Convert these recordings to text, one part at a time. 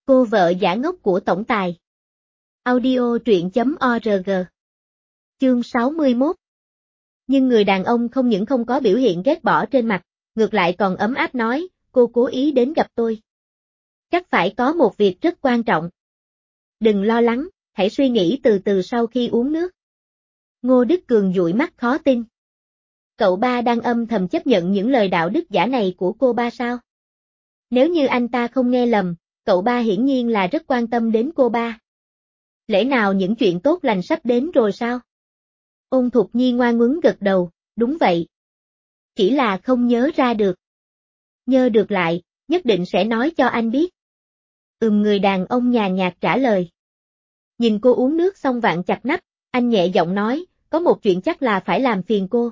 Cô vợ giả ngốc của tổng tài. Audio truyện.org. Chương 61. Nhưng người đàn ông không những không có biểu hiện ghét bỏ trên mặt, ngược lại còn ấm áp nói, cô cố ý đến gặp tôi. Chắc phải có một việc rất quan trọng. Đừng lo lắng, hãy suy nghĩ từ từ sau khi uống nước. Ngô Đức Cường dụi mắt khó tin. Cậu ba đang âm thầm chấp nhận những lời đạo đức giả này của cô ba sao? Nếu như anh ta không nghe lầm, cậu ba hiển nhiên là rất quan tâm đến cô ba. Lẽ nào những chuyện tốt lành sắp đến rồi sao? Ôn Thục Nhi ngoan ngoãn gật đầu, đúng vậy. Chỉ là không nhớ ra được. Nhớ được lại, nhất định sẽ nói cho anh biết. Người đàn ông nhàn nhạt trả lời. Nhìn cô uống nước xong vặn chặt nắp, anh nhẹ giọng nói, có một chuyện chắc là phải làm phiền cô.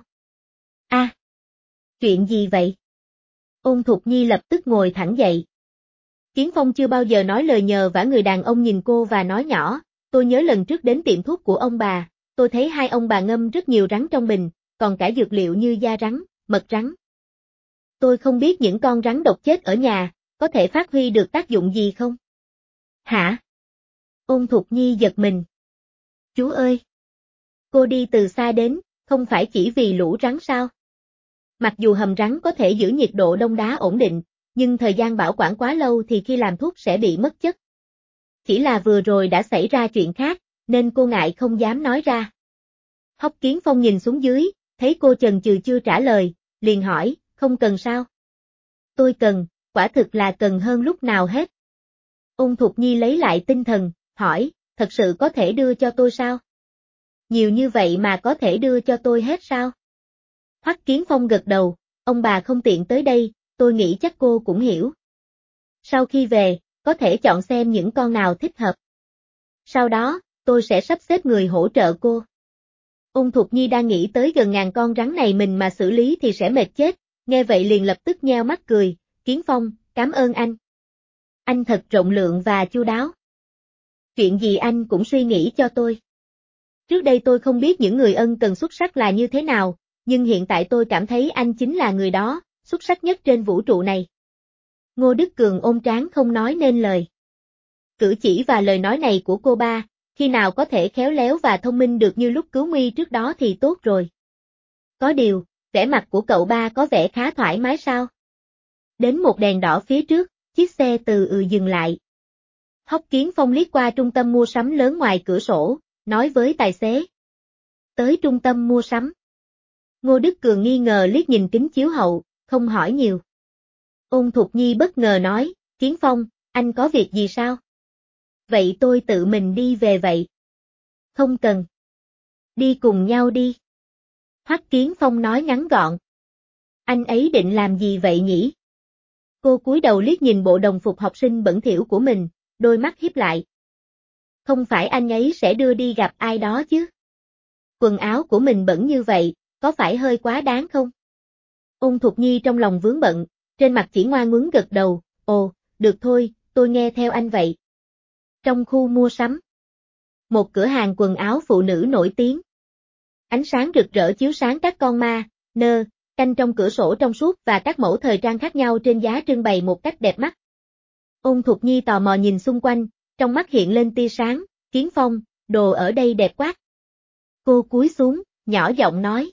Chuyện gì vậy? Ôn Thục Nhi lập tức ngồi thẳng dậy. Kiến Phong chưa bao giờ nói lời nhờ vả, người đàn ông nhìn cô và nói nhỏ, tôi nhớ lần trước đến tiệm thuốc của ông bà, tôi thấy hai ông bà ngâm rất nhiều rắn trong bình, còn cả dược liệu như da rắn, mật rắn. Tôi không biết những con rắn độc chết ở nhà, có thể phát huy được tác dụng gì không? Hả? Ôn Thục Nhi giật mình. Chú ơi! Cô đi từ xa đến, không phải chỉ vì lũ rắn sao? Mặc dù hầm rắn có thể giữ nhiệt độ đông đá ổn định, nhưng thời gian bảo quản quá lâu thì khi làm thuốc sẽ bị mất chất. Chỉ là vừa rồi đã xảy ra chuyện khác, nên cô ngại không dám nói ra. Hóc Kiến Phong nhìn xuống dưới, thấy cô chần chừ chưa trả lời, liền hỏi, không cần sao? Tôi cần, quả thực là cần hơn lúc nào hết. Ôn Thục Nhi lấy lại tinh thần, hỏi, thật sự có thể đưa cho tôi sao? Nhiều như vậy mà có thể đưa cho tôi hết sao? Hoắc Kiến Phong gật đầu, ông bà không tiện tới đây, tôi nghĩ chắc cô cũng hiểu. Sau khi về, có thể chọn xem những con nào thích hợp. Sau đó, tôi sẽ sắp xếp người hỗ trợ cô. Ôn Thục Nhi đang nghĩ tới gần ngàn con rắn này mình mà xử lý thì sẽ mệt chết, nghe vậy liền lập tức nheo mắt cười, Kiến Phong, cảm ơn anh. Anh thật rộng lượng và chu đáo. Chuyện gì anh cũng suy nghĩ cho tôi. Trước đây tôi không biết những người ân cần xuất sắc là như thế nào, nhưng hiện tại tôi cảm thấy anh chính là người đó, xuất sắc nhất trên vũ trụ này. Ngô Đức Cường ôm trán không nói nên lời. Cử chỉ và lời nói này của cô ba, khi nào có thể khéo léo và thông minh được như lúc cứu nguy trước đó thì tốt rồi. Có điều, vẻ mặt của cậu ba có vẻ khá thoải mái sao? Đến một đèn đỏ phía trước, chiếc xe từ dừng lại. Hóc Kiến Phong liếc qua trung tâm mua sắm lớn ngoài cửa sổ, nói với tài xế. Tới trung tâm mua sắm. Ngô Đức Cường nghi ngờ liếc nhìn kính chiếu hậu, không hỏi nhiều. Ôn Thục Nhi bất ngờ nói, Kiến Phong, anh có việc gì sao? Vậy tôi tự mình đi về vậy. Không cần. Đi cùng nhau đi. Hoắc Kiến Phong nói ngắn gọn. Anh ấy định làm gì vậy nhỉ? Cô cúi đầu liếc nhìn bộ đồng phục học sinh bẩn thỉu của mình, đôi mắt híp lại. Không phải anh ấy sẽ đưa đi gặp ai đó chứ? Quần áo của mình bẩn như vậy, có phải hơi quá đáng không? Ôn Thục Nhi trong lòng vướng bận, trên mặt chỉ ngoan ngoãn gật đầu, ồ, được thôi, tôi nghe theo anh vậy. Trong khu mua sắm, một cửa hàng quần áo phụ nữ nổi tiếng. Ánh sáng rực rỡ chiếu sáng các con ma, canh trong cửa sổ trong suốt và các mẫu thời trang khác nhau trên giá trưng bày một cách đẹp mắt. Ôn Thục Nhi tò mò nhìn xung quanh, trong mắt hiện lên tia sáng, Kiến Phong, đồ ở đây đẹp quá. Cô cúi xuống, nhỏ giọng nói.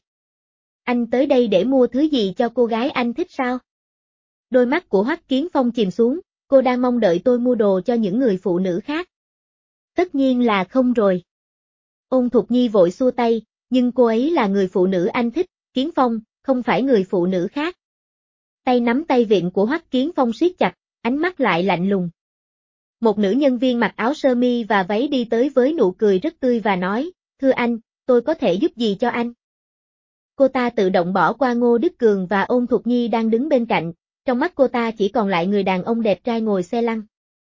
Anh tới đây để mua thứ gì cho cô gái anh thích sao? Đôi mắt của Hoắc Kiến Phong chìm xuống, cô đang mong đợi tôi mua đồ cho những người phụ nữ khác. Tất nhiên là không rồi. Ôn Thục Nhi vội xua tay, nhưng cô ấy là người phụ nữ anh thích, Kiến Phong, không phải người phụ nữ khác. Tay nắm tay vịn của Hoắc Kiến Phong siết chặt, ánh mắt lại lạnh lùng. Một nữ nhân viên mặc áo sơ mi và váy đi tới với nụ cười rất tươi và nói, thưa anh, tôi có thể giúp gì cho anh? Cô ta tự động bỏ qua Ngô Đức Cường và Ôn Thục Nhi đang đứng bên cạnh, trong mắt cô ta chỉ còn lại người đàn ông đẹp trai ngồi xe lăn.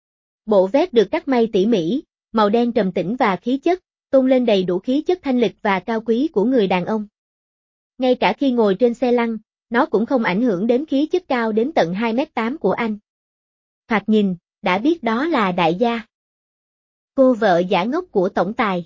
Bộ vest được cắt may tỉ mỉ, màu đen trầm tĩnh và khí chất, tôn lên đầy đủ khí chất thanh lịch và cao quý của người đàn ông. Ngay cả khi ngồi trên xe lăn, nó cũng không ảnh hưởng đến khí chất cao đến tận 2m8 của anh. Thoạt nhìn, đã biết đó là đại gia. Cô vợ giả ngốc của tổng tài.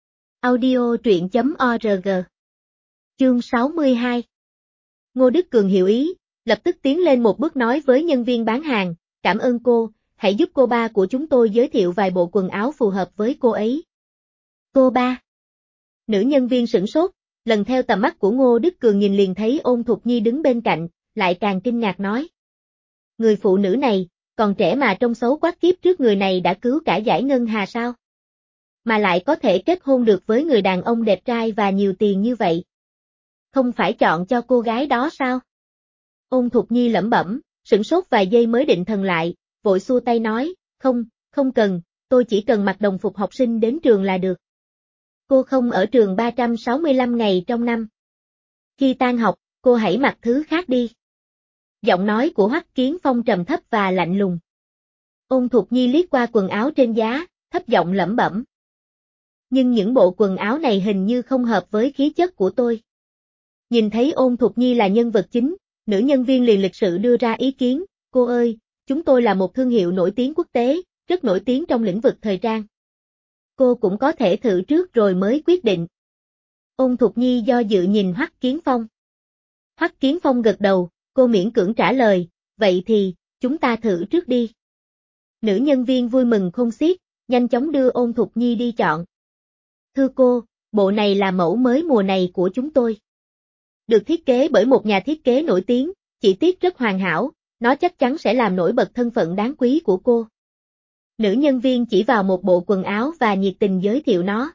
Audio truyện.org. Chương 62. Ngô Đức Cường hiểu ý, lập tức tiến lên một bước nói với nhân viên bán hàng, cảm ơn cô, hãy giúp cô ba của chúng tôi giới thiệu vài bộ quần áo phù hợp với cô ấy. Cô ba. Nữ nhân viên sửng sốt, lần theo tầm mắt của Ngô Đức Cường nhìn liền thấy Ôn Thục Nhi đứng bên cạnh, lại càng kinh ngạc nói. Người phụ nữ này, còn trẻ mà trông xấu quá, kiếp trước người này đã cứu cả giải ngân hà sao? Mà lại có thể kết hôn được với người đàn ông đẹp trai và nhiều tiền như vậy. Không phải chọn cho cô gái đó sao? Ôn Thục Nhi lẩm bẩm, sửng sốt vài giây mới định thần lại, vội xua tay nói, không cần, tôi chỉ cần mặc đồng phục học sinh đến trường là được. Cô không ở trường 365 ngày trong năm. Khi tan học, cô hãy mặc thứ khác đi. Giọng nói của Hoắc Kiến Phong trầm thấp và lạnh lùng. Ôn Thục Nhi liếc qua quần áo trên giá, thấp giọng lẩm bẩm. Nhưng những bộ quần áo này hình như không hợp với khí chất của tôi. Nhìn thấy Ôn Thục Nhi là nhân vật chính, nữ nhân viên liền lịch sự đưa ra ý kiến, cô ơi, chúng tôi là một thương hiệu nổi tiếng quốc tế, rất nổi tiếng trong lĩnh vực thời trang. Cô cũng có thể thử trước rồi mới quyết định. Ôn Thục Nhi do dự nhìn Hoắc Kiến Phong. Hoắc Kiến Phong gật đầu, cô miễn cưỡng trả lời, vậy thì, chúng ta thử trước đi. Nữ nhân viên vui mừng khôn xiết, nhanh chóng đưa Ôn Thục Nhi đi chọn. Thưa cô, bộ này là mẫu mới mùa này của chúng tôi. Được thiết kế bởi một nhà thiết kế nổi tiếng, chi tiết rất hoàn hảo, nó chắc chắn sẽ làm nổi bật thân phận đáng quý của cô. Nữ nhân viên chỉ vào một bộ quần áo và nhiệt tình giới thiệu nó.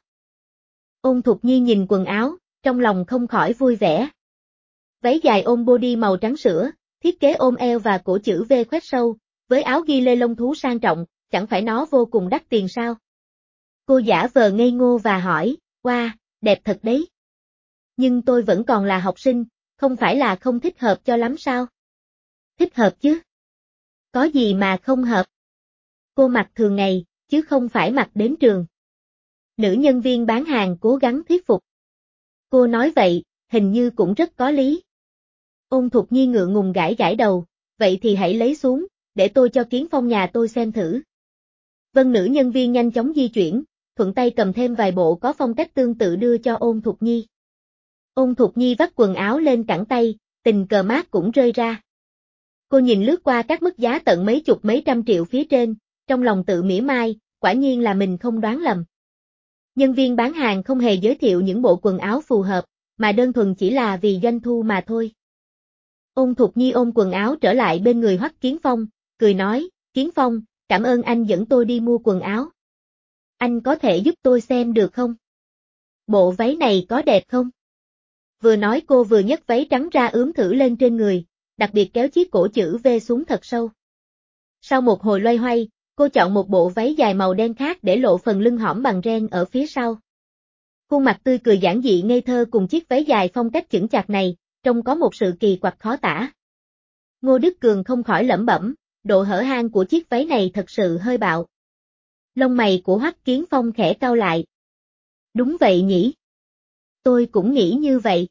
Ôn Thục Nhi nhìn quần áo, trong lòng không khỏi vui vẻ. Váy dài ôm body màu trắng sữa, thiết kế ôm eo và cổ chữ V khoét sâu, với áo ghi lê lông thú sang trọng, chẳng phải nó vô cùng đắt tiền sao? Cô giả vờ ngây ngô và hỏi, wow, đẹp thật đấy. Nhưng tôi vẫn còn là học sinh, không phải là không thích hợp cho lắm sao? Thích hợp chứ? Có gì mà không hợp? Cô mặc thường ngày, chứ không phải mặc đến trường. Nữ nhân viên bán hàng cố gắng thuyết phục. Cô nói vậy, hình như cũng rất có lý. Ôn Thục Nhi ngượng ngùng gãi gãi đầu, vậy thì hãy lấy xuống, để tôi cho Kiến Phong nhà tôi xem thử. Vâng, nữ nhân viên nhanh chóng di chuyển, thuận tay cầm thêm vài bộ có phong cách tương tự đưa cho Ôn Thục Nhi. Ôn Thục Nhi vắt quần áo lên cẳng tay, tình cờ mát cũng rơi ra. Cô nhìn lướt qua các mức giá tận mấy chục mấy trăm triệu phía trên, trong lòng tự mỉa mai, quả nhiên là mình không đoán lầm. Nhân viên bán hàng không hề giới thiệu những bộ quần áo phù hợp, mà đơn thuần chỉ là vì doanh thu mà thôi. Ôn Thục Nhi ôm quần áo trở lại bên người Hoắc Kiến Phong, cười nói, Kiến Phong, cảm ơn anh dẫn tôi đi mua quần áo. Anh có thể giúp tôi xem được không? Bộ váy này có đẹp không? Vừa nói cô vừa nhấc váy trắng ra ướm thử lên trên người, đặc biệt kéo chiếc cổ chữ V xuống thật sâu. Sau một hồi loay hoay, cô chọn một bộ váy dài màu đen khác để lộ phần lưng hõm bằng ren ở phía sau. Khuôn mặt tươi cười giản dị ngây thơ cùng chiếc váy dài phong cách chững chạc này, trông có một sự kỳ quặc khó tả. Ngô Đức Cường không khỏi lẩm bẩm, độ hở hang của chiếc váy này thật sự hơi bạo. Lông mày của Hoắc Kiến Phong khẽ cau lại. Đúng vậy nhỉ? Tôi cũng nghĩ như vậy.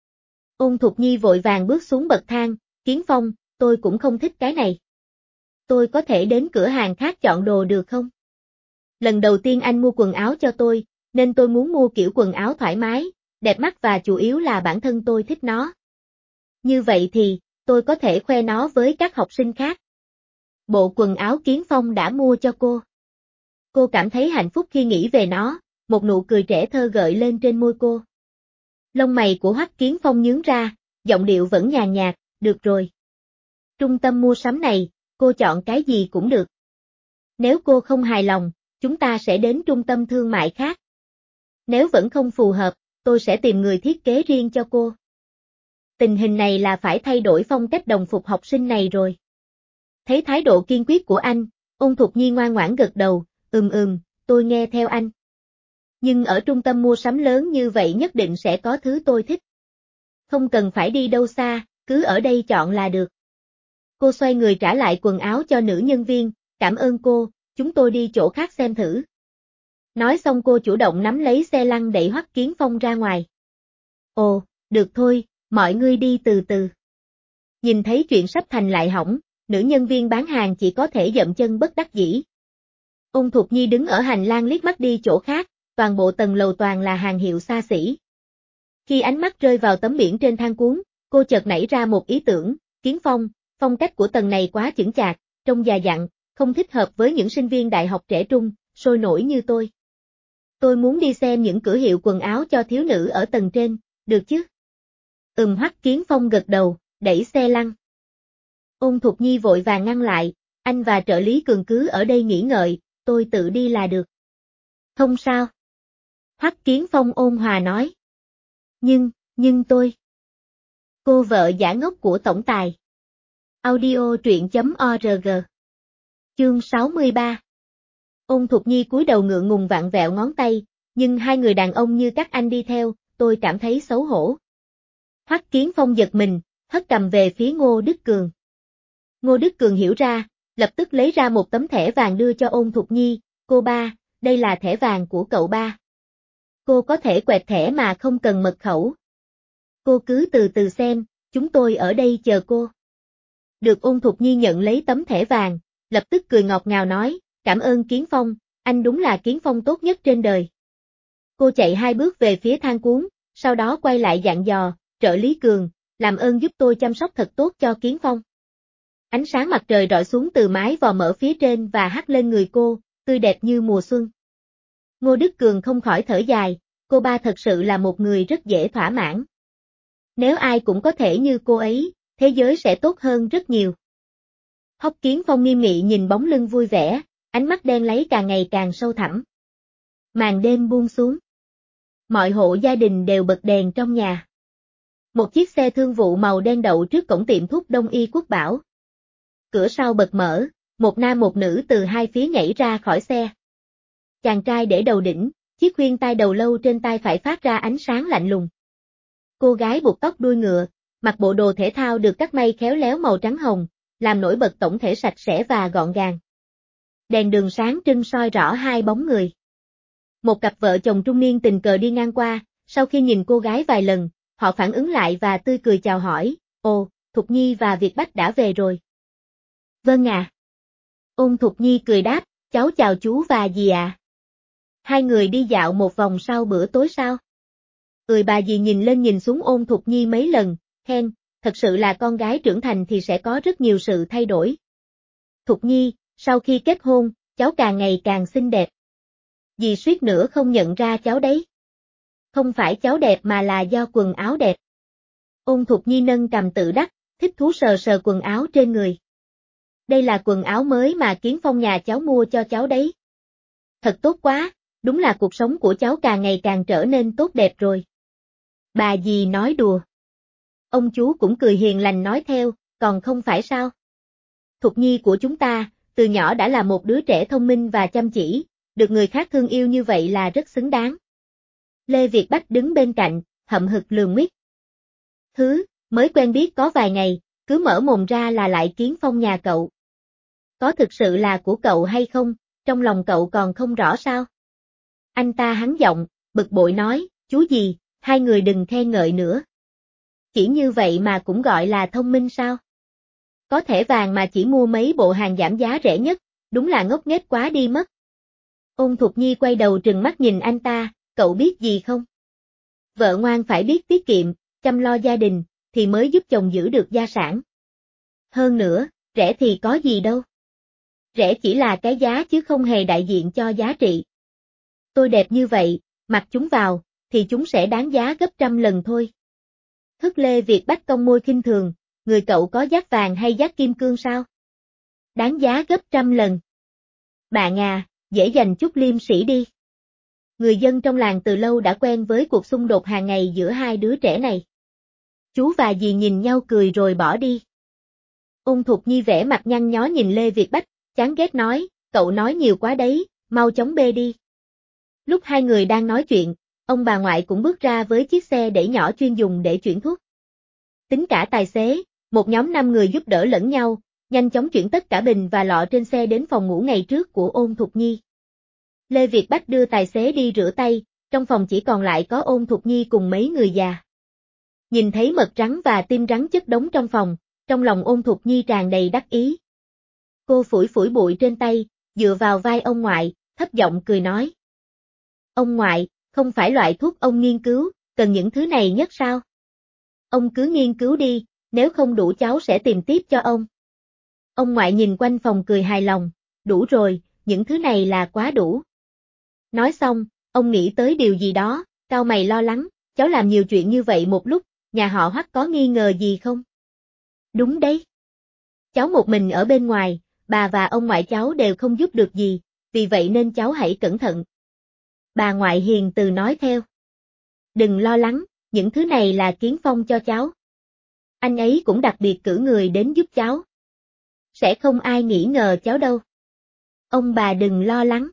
Ôn Thục Nhi vội vàng bước xuống bậc thang, Kiến Phong, tôi cũng không thích cái này. Tôi có thể đến cửa hàng khác chọn đồ được không? Lần đầu tiên anh mua quần áo cho tôi, nên tôi muốn mua kiểu quần áo thoải mái, đẹp mắt và chủ yếu là bản thân tôi thích nó. Như vậy thì, tôi có thể khoe nó với các học sinh khác. Bộ quần áo Kiến Phong đã mua cho cô. Cô cảm thấy hạnh phúc khi nghĩ về nó, một nụ cười trẻ thơ gợi lên trên môi cô. Lông mày của Hoắc Kiến Phong nhướng ra, giọng điệu vẫn nhàn nhạt, được rồi. Trung tâm mua sắm này, cô chọn cái gì cũng được. Nếu cô không hài lòng, chúng ta sẽ đến trung tâm thương mại khác. Nếu vẫn không phù hợp, tôi sẽ tìm người thiết kế riêng cho cô. Tình hình này là phải thay đổi phong cách đồng phục học sinh này rồi. Thấy thái độ kiên quyết của anh, Ôn Thục Nhi ngoan ngoãn gật đầu, tôi nghe theo anh. Nhưng ở trung tâm mua sắm lớn như vậy nhất định sẽ có thứ tôi thích. Không cần phải đi đâu xa, cứ ở đây chọn là được. Cô xoay người trả lại quần áo cho nữ nhân viên, cảm ơn cô, chúng tôi đi chỗ khác xem thử. Nói xong cô chủ động nắm lấy xe lăn đẩy Hoắc Kiến Phong ra ngoài. Ồ, được thôi, mọi người đi từ từ. Nhìn thấy chuyện sắp thành lại hỏng, nữ nhân viên bán hàng chỉ có thể dậm chân bất đắc dĩ. Ôn Thục Nhi đứng ở hành lang liếc mắt đi chỗ khác, toàn bộ tầng lầu toàn là hàng hiệu xa xỉ. Khi ánh mắt rơi vào tấm biển trên thang cuốn, cô chợt nảy ra một ý tưởng, Kiến Phong, phong cách của tầng này quá chững chạc, trông già dặn, không thích hợp với những sinh viên đại học trẻ trung, sôi nổi như tôi. Tôi muốn đi xem những cửa hiệu quần áo cho thiếu nữ ở tầng trên, được chứ? Hoắc Kiến Phong gật đầu, đẩy xe lăn. Ôn Thục Nhi vội vàng ngăn lại, anh và trợ lý Cường cứ ở đây nghỉ ngợi, tôi tự đi là được. Không sao. Hoắc Kiến Phong ôn hòa nói. Nhưng tôi. Cô vợ giả ngốc của tổng tài. Audio truyện.org. Chương 63. Ôn Thục Nhi cúi đầu ngượng ngùng vặn vẹo ngón tay, nhưng hai người đàn ông như các anh đi theo, tôi cảm thấy xấu hổ. Hoắc Kiến Phong giật mình, hất cầm về phía Ngô Đức Cường. Ngô Đức Cường hiểu ra, lập tức lấy ra một tấm thẻ vàng đưa cho Ôn Thục Nhi, cô ba, đây là thẻ vàng của cậu ba. Cô có thể quẹt thẻ mà không cần mật khẩu. Cô cứ từ từ xem, chúng tôi ở đây chờ cô. Được Ôn Thục Nhi nhận lấy tấm thẻ vàng, lập tức cười ngọt ngào nói, cảm ơn Kiến Phong, anh đúng là Kiến Phong tốt nhất trên đời. Cô chạy 2 bước về phía thang cuốn, sau đó quay lại dặn dò, trợ lý Cường, làm ơn giúp tôi chăm sóc thật tốt cho Kiến Phong. Ánh sáng mặt trời rọi xuống từ mái vòm ở phía trên và hắt lên người cô, tươi đẹp như mùa xuân. Ngô Đức Cường không khỏi thở dài, cô ba thật sự là một người rất dễ thỏa mãn. Nếu ai cũng có thể như cô ấy, thế giới sẽ tốt hơn rất nhiều. Hoắc Kiến Phong nghiêm nghị nhìn bóng lưng vui vẻ, ánh mắt đen láy càng ngày càng sâu thẳm. Màn đêm buông xuống. Mọi hộ gia đình đều bật đèn trong nhà. Một chiếc xe thương vụ màu đen đậu trước cổng tiệm thuốc Đông Y Quốc Bảo. Cửa sau bật mở, một nam một nữ từ hai phía nhảy ra khỏi xe. Chàng trai để đầu đỉnh, chiếc khuyên tai đầu lâu trên tai phải phát ra ánh sáng lạnh lùng. Cô gái buộc tóc đuôi ngựa, mặc bộ đồ thể thao được cắt may khéo léo màu trắng hồng, làm nổi bật tổng thể sạch sẽ và gọn gàng. Đèn đường sáng trưng soi rõ hai bóng người. Một cặp vợ chồng trung niên tình cờ đi ngang qua, sau khi nhìn cô gái vài lần, họ phản ứng lại và tươi cười chào hỏi, ồ, Thục Nhi và Việt Bách đã về rồi. Vâng à. Ôn Thục Nhi cười đáp, cháu chào chú và dì ạ. Hai người đi dạo một vòng sau bữa tối sao? Bà dì nhìn lên nhìn xuống Ôn Thục Nhi mấy lần, khen, thật sự là con gái trưởng thành thì sẽ có rất nhiều sự thay đổi. Thục Nhi, sau khi kết hôn, cháu càng ngày càng xinh đẹp. Dì suýt nữa không nhận ra cháu đấy. Không phải cháu đẹp mà là do quần áo đẹp. Ôn Thục Nhi nâng cằm tự đắc, thích thú sờ sờ quần áo trên người. Đây là quần áo mới mà Kiến Phong nhà cháu mua cho cháu đấy. Thật tốt quá, đúng là cuộc sống của cháu càng ngày càng trở nên tốt đẹp rồi. Bà dì nói đùa. Ông chú cũng cười hiền lành nói theo, còn không phải sao? Thục Nhi của chúng ta, từ nhỏ đã là một đứa trẻ thông minh và chăm chỉ, được người khác thương yêu như vậy là rất xứng đáng. Lê Việt Bách đứng bên cạnh, hậm hực lườm nguyết. Mới quen biết có vài ngày, cứ mở mồm ra là lại Kiến Phong nhà cậu. Có thực sự là của cậu hay không, trong lòng cậu còn không rõ sao? Anh ta hắn giọng, bực bội nói, chú gì, hai người đừng khen ngợi nữa. Chỉ như vậy mà cũng gọi là thông minh sao? Có thẻ vàng mà chỉ mua mấy bộ hàng giảm giá rẻ nhất, đúng là ngốc nghếch quá đi mất. Ôn Thục Nhi quay đầu trừng mắt nhìn anh ta, cậu biết gì không? Vợ ngoan phải biết tiết kiệm, chăm lo gia đình, thì mới giúp chồng giữ được gia sản. Hơn nữa, rẻ thì có gì đâu. Rẻ chỉ là cái giá chứ không hề đại diện cho giá trị. Tôi đẹp như vậy, mặc chúng vào, thì chúng sẽ đáng giá gấp trăm lần thôi. Hức Lê Việt Bách cong môi khinh thường, người cậu có giác vàng hay giác kim cương sao? Đáng giá gấp trăm lần. Bạn à, dễ dành chút liêm sĩ đi. Người dân trong làng từ lâu đã quen với cuộc xung đột hàng ngày giữa hai đứa trẻ này. Chú và dì nhìn nhau cười rồi bỏ đi. Ôn Thục Nhi vẻ mặt nhăn nhó nhìn Lê Việt Bách, chán ghét nói, cậu nói nhiều quá đấy, mau chóng bê đi. Lúc hai người đang nói chuyện, ông bà ngoại cũng bước ra với chiếc xe đẩy nhỏ chuyên dùng để chuyển thuốc. Tính cả tài xế, một nhóm 5 người giúp đỡ lẫn nhau, nhanh chóng chuyển tất cả bình và lọ trên xe đến phòng ngủ ngày trước của Ôn Thục Nhi. Lê Việt Bách đưa tài xế đi rửa tay, trong phòng chỉ còn lại có Ôn Thục Nhi cùng mấy người già. Nhìn thấy mật rắn và tim rắn chất đống trong phòng, trong lòng Ôn Thục Nhi tràn đầy đắc ý. Cô phủi phủi bụi trên tay, dựa vào vai ông ngoại, thấp giọng cười nói. Ông ngoại, không phải loại thuốc ông nghiên cứu, cần những thứ này nhất sao? Ông cứ nghiên cứu đi, nếu không đủ cháu sẽ tìm tiếp cho ông. Ông ngoại nhìn quanh phòng cười hài lòng, đủ rồi, những thứ này là quá đủ. Nói xong, ông nghĩ tới điều gì đó, cau mày lo lắng, cháu làm nhiều chuyện như vậy một lúc, nhà họ Hoắc có nghi ngờ gì không? Đúng đấy. Cháu một mình ở bên ngoài, bà và ông ngoại cháu đều không giúp được gì, vì vậy nên cháu hãy cẩn thận. Bà ngoại hiền từ nói theo. Đừng lo lắng, những thứ này là Kiến Phong cho cháu. Anh ấy cũng đặc biệt cử người đến giúp cháu. Sẽ không ai nghi ngờ cháu đâu. Ông bà đừng lo lắng.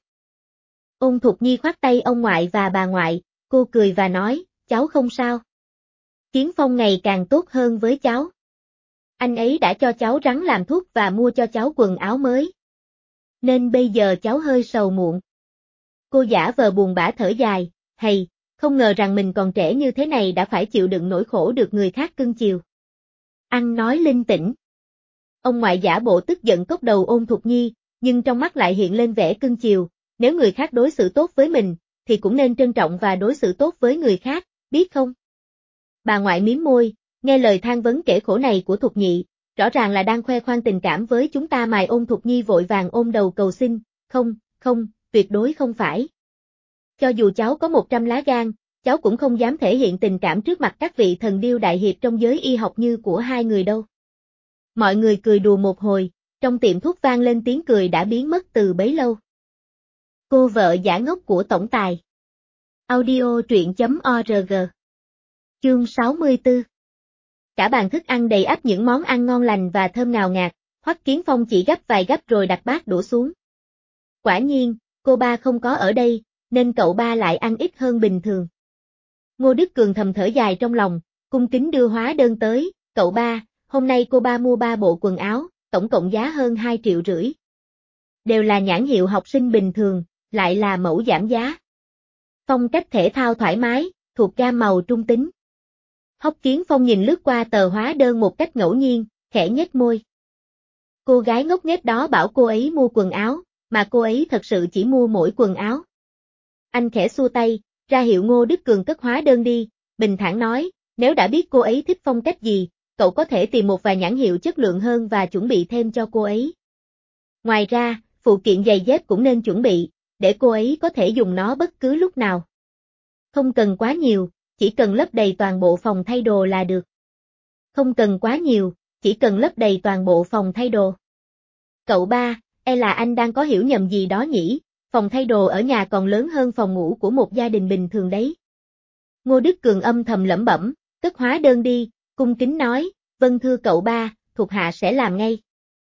Ôn Thục Nhi khoác tay ông ngoại và bà ngoại, cô cười và nói, cháu không sao. Kiến Phong ngày càng tốt hơn với cháu. Anh ấy đã cho cháu rắn làm thuốc và mua cho cháu quần áo mới. Nên bây giờ cháu hơi sầu muộn. Cô giả vờ buồn bã thở dài, hay, không ngờ rằng mình còn trẻ như thế này đã phải chịu đựng nỗi khổ được người khác cưng chiều. Ăn nói linh tĩnh. Ông ngoại giả bộ tức giận cốc đầu Ôn Thục Nhi, nhưng trong mắt lại hiện lên vẻ cưng chiều, nếu người khác đối xử tốt với mình, thì cũng nên trân trọng và đối xử tốt với người khác, biết không? Bà ngoại mím môi, nghe lời than vấn kể khổ này của Thục Nhị, rõ ràng là đang khoe khoang tình cảm với chúng ta mà Ôn Thục Nhi vội vàng ôm đầu cầu xin, không, không, tuyệt đối không phải. Cho dù cháu có 100 lá gan, cháu cũng không dám thể hiện tình cảm trước mặt các vị thần điêu đại hiệp trong giới y học như của hai người đâu. Mọi người cười đùa một hồi, trong tiệm thuốc vang lên tiếng cười đã biến mất từ bấy lâu. Cô vợ giả ngốc của tổng tài. Audio truyện.org. Chương 64. Cả bàn thức ăn đầy ắp những món ăn ngon lành và thơm ngào ngạt, Hoắc Kiến Phong chỉ gắp vài gắp rồi đặt bát đổ xuống. Quả nhiên, cô ba không có ở đây, nên cậu ba lại ăn ít hơn bình thường. Ngô Đức Cường thầm thở dài trong lòng, cung kính đưa hóa đơn tới, cậu ba, hôm nay cô ba mua 3 bộ quần áo, tổng cộng giá hơn 2,5 triệu. Đều là nhãn hiệu học sinh bình thường, lại là mẫu giảm giá. Phong cách thể thao thoải mái, thuộc gam màu trung tính. Hoắc Kiến Phong nhìn lướt qua tờ hóa đơn một cách ngẫu nhiên, khẽ nhếch môi. Cô gái ngốc nghếch đó bảo cô ấy mua quần áo, mà cô ấy thật sự chỉ mua mỗi quần áo. Anh khẽ xua tay, ra hiệu Ngô Đức Cường cất hóa đơn đi, bình thản nói, nếu đã biết cô ấy thích phong cách gì, cậu có thể tìm một vài nhãn hiệu chất lượng hơn và chuẩn bị thêm cho cô ấy. Ngoài ra, phụ kiện giày dép cũng nên chuẩn bị, để cô ấy có thể dùng nó bất cứ lúc nào. Không cần quá nhiều, chỉ cần lấp đầy toàn bộ phòng thay đồ là được. Không cần quá nhiều, chỉ cần lấp đầy toàn bộ phòng thay đồ. Cậu ba, là anh đang có hiểu nhầm gì đó nhỉ, phòng thay đồ ở nhà còn lớn hơn phòng ngủ của một gia đình bình thường đấy. Ngô Đức Cường âm thầm lẩm bẩm, cất hóa đơn đi, cung kính nói, vâng thưa cậu ba, thuộc hạ sẽ làm ngay.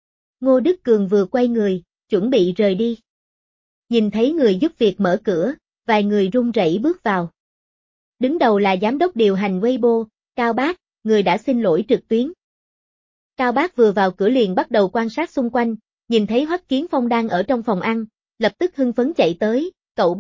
Ngô Đức Cường vừa quay người, chuẩn bị rời đi. Nhìn thấy người giúp việc mở cửa, vài người run rẩy bước vào. Đứng đầu là giám đốc điều hành Weibo, Cao Bác, người đã xin lỗi trực tuyến. Cao Bác vừa vào cửa liền bắt đầu quan sát xung quanh, nhìn thấy Hoắc Kiến Phong đang ở trong phòng ăn, lập tức hưng phấn chạy tới, cậu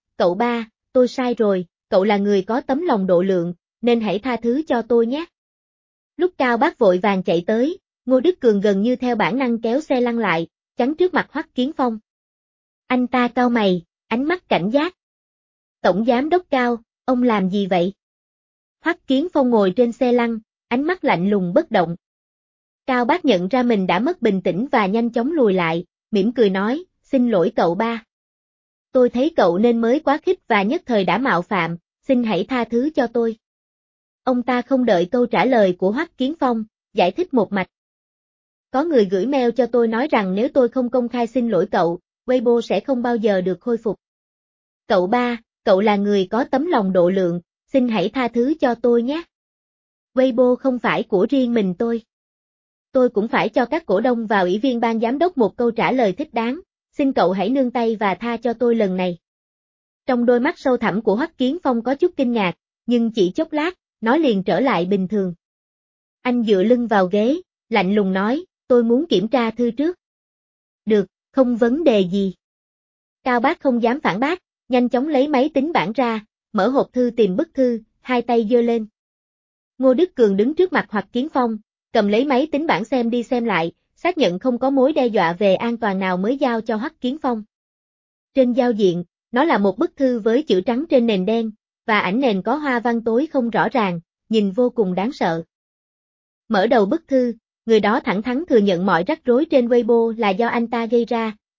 ba, tôi sai rồi, cậu là người có tấm lòng độ lượng, nên hãy tha thứ cho tôi nhé. Lúc Cao Bác vội vàng chạy tới, Ngô Đức Cường gần như theo bản năng kéo xe lăn lại, chắn trước mặt Hoắc Kiến Phong. Anh ta cau mày, ánh mắt cảnh giác. Tổng giám đốc Cao, ông làm gì vậy? Hoắc Kiến Phong ngồi trên xe lăn, ánh mắt lạnh lùng bất động. Cao Bác nhận ra mình đã mất bình tĩnh và nhanh chóng lùi lại, mỉm cười nói, xin lỗi cậu ba. Tôi thấy cậu nên mới quá khích và nhất thời đã mạo phạm, xin hãy tha thứ cho tôi. Ông ta không đợi câu trả lời của Hoắc Kiến Phong, giải thích một mạch. Có người gửi mail cho tôi nói rằng nếu tôi không công khai xin lỗi cậu, Weibo sẽ không bao giờ được khôi phục. Cậu ba, cậu là người có tấm lòng độ lượng, xin hãy tha thứ cho tôi nhé. Weibo không phải của riêng mình tôi. Tôi cũng phải cho các cổ đông và ủy viên ban giám đốc một câu trả lời thích đáng, xin cậu hãy nương tay và tha cho tôi lần này. Trong đôi mắt sâu thẳm của Hoắc Kiến Phong có chút kinh ngạc, nhưng chỉ chốc lát, nó liền trở lại bình thường. Anh dựa lưng vào ghế, lạnh lùng nói, tôi muốn kiểm tra thư trước. Được, không vấn đề gì. Cao Bác không dám phản bác, nhanh chóng lấy máy tính bảng ra, mở hộp thư tìm bức thư, hai tay giơ lên. Ngô Đức Cường đứng trước mặt Hoắc Kiến Phong, cầm lấy máy tính bảng xem đi xem lại, xác nhận không có mối đe dọa về an toàn nào mới giao cho Hoắc Kiến Phong. Trên giao diện, nó là một bức thư với chữ trắng trên nền đen, và ảnh nền có hoa văn tối không rõ ràng, nhìn vô cùng đáng sợ. Mở đầu bức thư, người đó thẳng thắn thừa nhận mọi rắc rối trên Weibo là do anh ta gây ra,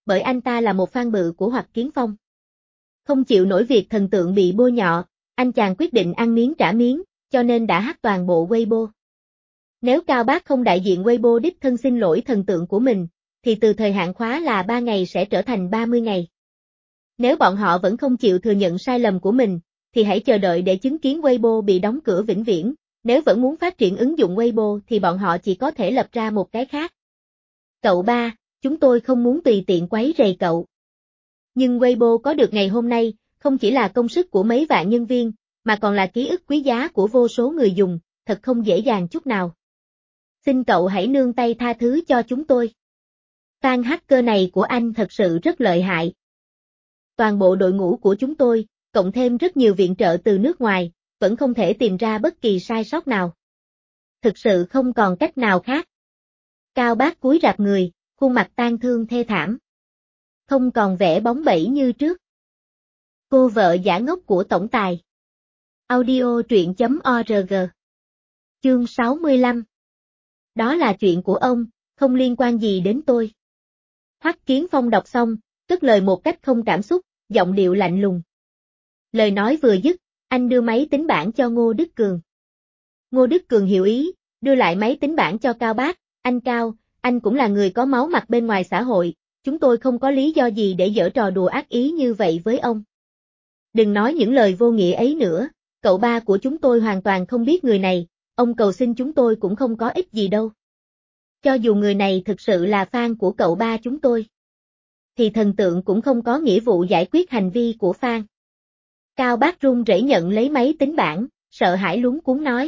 bởi anh ta là một fan bự của Hoắc Kiến Phong. Không chịu nổi việc thần tượng bị bôi nhọ, anh chàng quyết định ăn miếng trả miếng, cho nên đã hack toàn bộ Weibo. Nếu Cao Bác không đại diện Weibo đích thân xin lỗi thần tượng của mình, thì từ thời hạn khóa là 3 ngày sẽ trở thành 30 ngày. Nếu bọn họ vẫn không chịu thừa nhận sai lầm của mình, thì hãy chờ đợi để chứng kiến Weibo bị đóng cửa vĩnh viễn. Nếu vẫn muốn phát triển ứng dụng Weibo thì bọn họ chỉ có thể lập ra một cái khác. Cậu ba, chúng tôi không muốn tùy tiện quấy rầy cậu. Nhưng Weibo có được ngày hôm nay, không chỉ là công sức của mấy vạn nhân viên, mà còn là ký ức quý giá của vô số người dùng, thật không dễ dàng chút nào. Xin cậu hãy nương tay tha thứ cho chúng tôi. Fan hacker này của anh thật sự rất lợi hại. Toàn bộ đội ngũ của chúng tôi, cộng thêm rất nhiều viện trợ từ nước ngoài, vẫn không thể tìm ra bất kỳ sai sót nào. Thực sự không còn cách nào khác. Cao Bác cúi rạp người, khuôn mặt tang thương thê thảm. Không còn vẻ bóng bẩy như trước. Cô vợ giả ngốc của tổng tài. Audio truyện.org. Chương 65. Đó là chuyện của ông, không liên quan gì đến tôi. Hoắc Kiến Phong đọc xong, cất lời một cách không cảm xúc, giọng điệu lạnh lùng. Lời nói vừa dứt, anh đưa máy tính bảng cho Ngô Đức Cường. Ngô Đức Cường hiểu ý, đưa lại máy tính bảng cho Cao Bác. Anh Cao, anh cũng là người có máu mặt bên ngoài xã hội, chúng tôi không có lý do gì để giở trò đùa ác ý như vậy với ông. Đừng nói những lời vô nghĩa ấy nữa, cậu ba của chúng tôi hoàn toàn không biết người này, ông cầu xin chúng tôi cũng không có ích gì đâu. Cho dù người này thực sự là fan của cậu ba chúng tôi, thì thần tượng cũng không có nghĩa vụ giải quyết hành vi của fan. Cao Bác run rẩy nhận lấy máy tính bảng, sợ hãi luống cuống nói.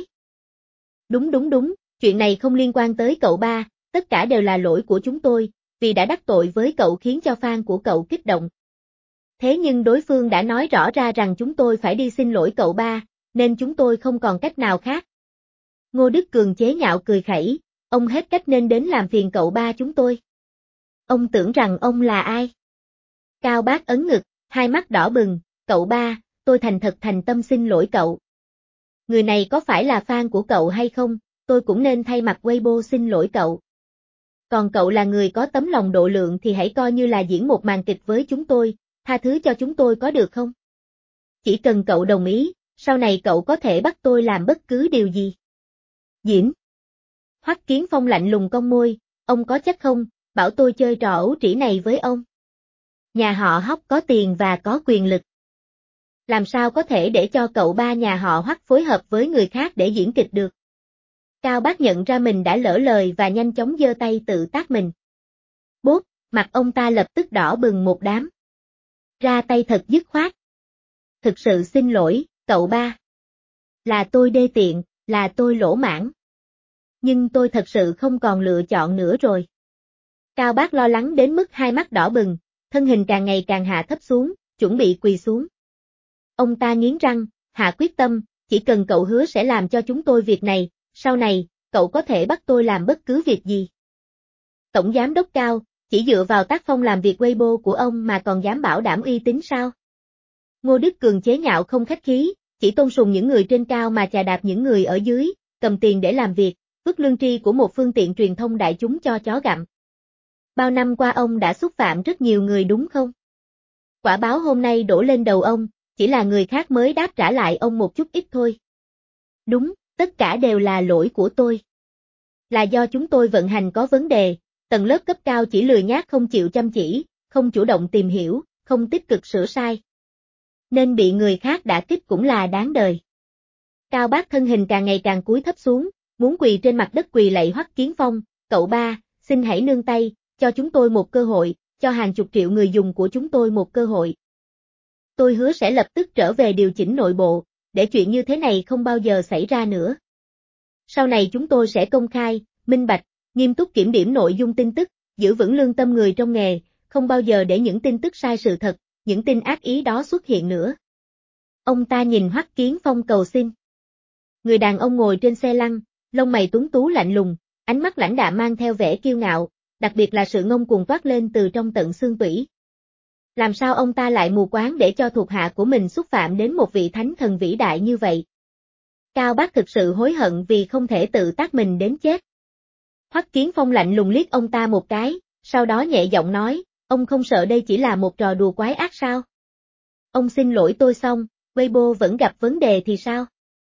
Đúng, chuyện này không liên quan tới cậu ba, tất cả đều là lỗi của chúng tôi, vì đã đắc tội với cậu khiến cho fan của cậu kích động. Thế nhưng đối phương đã nói rõ ra rằng chúng tôi phải đi xin lỗi cậu ba, nên chúng tôi không còn cách nào khác. Ngô Đức Cường chế nhạo cười khẩy, ông hết cách nên đến làm phiền cậu ba chúng tôi. Ông tưởng rằng ông là ai? Cao Bác ấn ngực, hai mắt đỏ bừng, cậu ba, tôi thành thật thành tâm xin lỗi cậu. Người này có phải là fan của cậu hay không, tôi cũng nên thay mặt Weibo xin lỗi cậu. Còn cậu là người có tấm lòng độ lượng thì hãy coi như là diễn một màn kịch với chúng tôi, tha thứ cho chúng tôi có được không? Chỉ cần cậu đồng ý, sau này cậu có thể bắt tôi làm bất cứ điều gì. Diễn. Hoắc Kiến Phong lạnh lùng cong môi, ông có chắc không, bảo tôi chơi trò ấu trĩ này với ông. Nhà họ Hoắc có tiền và có quyền lực. Làm sao có thể để cho cậu ba nhà họ Hoắc phối hợp với người khác để diễn kịch được. Cao Bác nhận ra mình đã lỡ lời và nhanh chóng giơ tay tự tát mình. Bốp, mặt ông ta lập tức đỏ bừng một đám. Ra tay thật dứt khoát. Thực sự xin lỗi, cậu ba. Là tôi đê tiện, là tôi lỗ mãng. Nhưng tôi thật sự không còn lựa chọn nữa rồi. Cao Bác lo lắng đến mức hai mắt đỏ bừng, thân hình càng ngày càng hạ thấp xuống, chuẩn bị quỳ xuống. Ông ta nghiến răng, hạ quyết tâm, chỉ cần cậu hứa sẽ làm cho chúng tôi việc này, sau này, cậu có thể bắt tôi làm bất cứ việc gì. Tổng giám đốc Cao, chỉ dựa vào tác phong làm việc Weibo của ông mà còn dám bảo đảm uy tín sao? Ngô Đức Cường chế nhạo không khách khí, chỉ tôn sùng những người trên cao mà chà đạp những người ở dưới, cầm tiền để làm việc, vứt lương tri của một phương tiện truyền thông đại chúng cho chó gặm. Bao năm qua ông đã xúc phạm rất nhiều người đúng không? Quả báo hôm nay đổ lên đầu ông, chỉ là người khác mới đáp trả lại ông một chút ít thôi. Đúng, tất cả đều là lỗi của tôi. Là do chúng tôi vận hành có vấn đề, tầng lớp cấp cao chỉ lười nhác không chịu chăm chỉ, không chủ động tìm hiểu, không tích cực sửa sai. Nên bị người khác đả kích cũng là đáng đời. Cao Bác thân hình càng ngày càng cúi thấp xuống, muốn quỳ trên mặt đất quỳ lạy Hoắc Kiến Phong, cậu ba, xin hãy nương tay, cho chúng tôi một cơ hội, cho hàng chục triệu người dùng của chúng tôi một cơ hội. Tôi hứa sẽ lập tức trở về điều chỉnh nội bộ, để chuyện như thế này không bao giờ xảy ra nữa. Sau này chúng tôi sẽ công khai, minh bạch, nghiêm túc kiểm điểm nội dung tin tức, giữ vững lương tâm người trong nghề, không bao giờ để những tin tức sai sự thật, những tin ác ý đó xuất hiện nữa. Ông ta nhìn Hoắc Kiến Phong cầu xin. Người đàn ông ngồi trên xe lăn, lông mày tuấn tú lạnh lùng, ánh mắt lãnh đạm mang theo vẻ kiêu ngạo, đặc biệt là sự ngông cuồng toát lên từ trong tận xương tủy. Làm sao ông ta lại mù quáng để cho thuộc hạ của mình xúc phạm đến một vị thánh thần vĩ đại như vậy? Cao Bác thực sự hối hận vì không thể tự tác mình đến chết. Hoắc Kiến Phong lạnh lùng liếc ông ta một cái, sau đó nhẹ giọng nói, Ông không sợ đây chỉ là một trò đùa quái ác sao? Ông xin lỗi tôi xong, Weibo vẫn gặp vấn đề thì sao?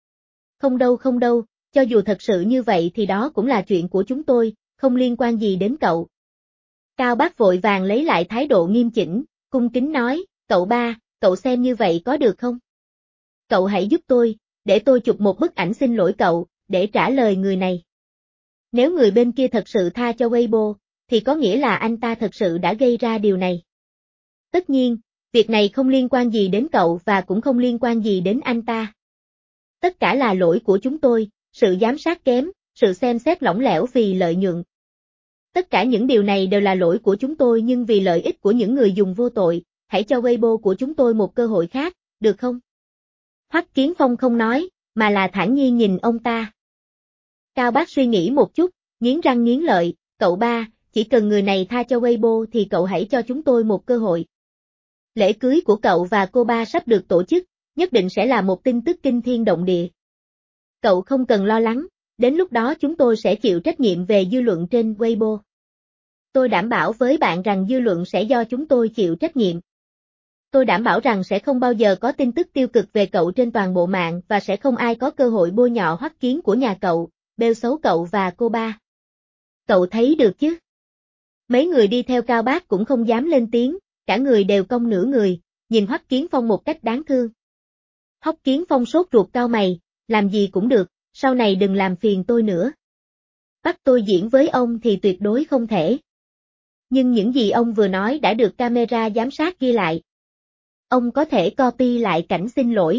Không đâu, cho dù thật sự như vậy thì đó cũng là chuyện của chúng tôi, không liên quan gì đến cậu. Cao Bác vội vàng lấy lại thái độ nghiêm chỉnh, cung kính nói, cậu ba, cậu xem như vậy có được không? Cậu hãy giúp tôi, để tôi chụp một bức ảnh xin lỗi cậu, để trả lời người này. Nếu người bên kia thật sự tha cho Weibo, thì có nghĩa là anh ta thật sự đã gây ra điều này. Tất nhiên, việc này không liên quan gì đến cậu và cũng không liên quan gì đến anh ta. Tất cả là lỗi của chúng tôi, sự giám sát kém, sự xem xét lỏng lẻo vì lợi nhuận. Tất cả những điều này đều là lỗi của chúng tôi nhưng vì lợi ích của những người dùng vô tội, hãy cho Weibo của chúng tôi một cơ hội khác, được không? Hoắc Kiến Phong không nói, mà là thản nhiên nhìn ông ta. Cao Bác suy nghĩ một chút, nghiến răng nghiến lợi, cậu ba, chỉ cần người này tha cho Weibo thì cậu hãy cho chúng tôi một cơ hội. Lễ cưới của cậu và cô ba sắp được tổ chức, nhất định sẽ là một tin tức kinh thiên động địa. Cậu không cần lo lắng, đến lúc đó chúng tôi sẽ chịu trách nhiệm về dư luận trên Weibo. Tôi đảm bảo với bạn rằng dư luận sẽ do chúng tôi chịu trách nhiệm. Tôi đảm bảo rằng sẽ không bao giờ có tin tức tiêu cực về cậu trên toàn bộ mạng và sẽ không ai có cơ hội bôi nhọ Hoắc Kiến của nhà cậu, bêu xấu cậu và cô ba. Cậu thấy được chứ? Mấy người đi theo Cao Bác cũng không dám lên tiếng, cả người đều cong nửa người, nhìn Hoắc Kiến Phong một cách đáng thương. Hoắc Kiến Phong sốt ruột cau mày, làm gì cũng được, sau này đừng làm phiền tôi nữa. Bắt tôi diễn với ông thì tuyệt đối không thể. Nhưng những gì ông vừa nói đã được camera giám sát ghi lại. Ông có thể copy lại cảnh xin lỗi.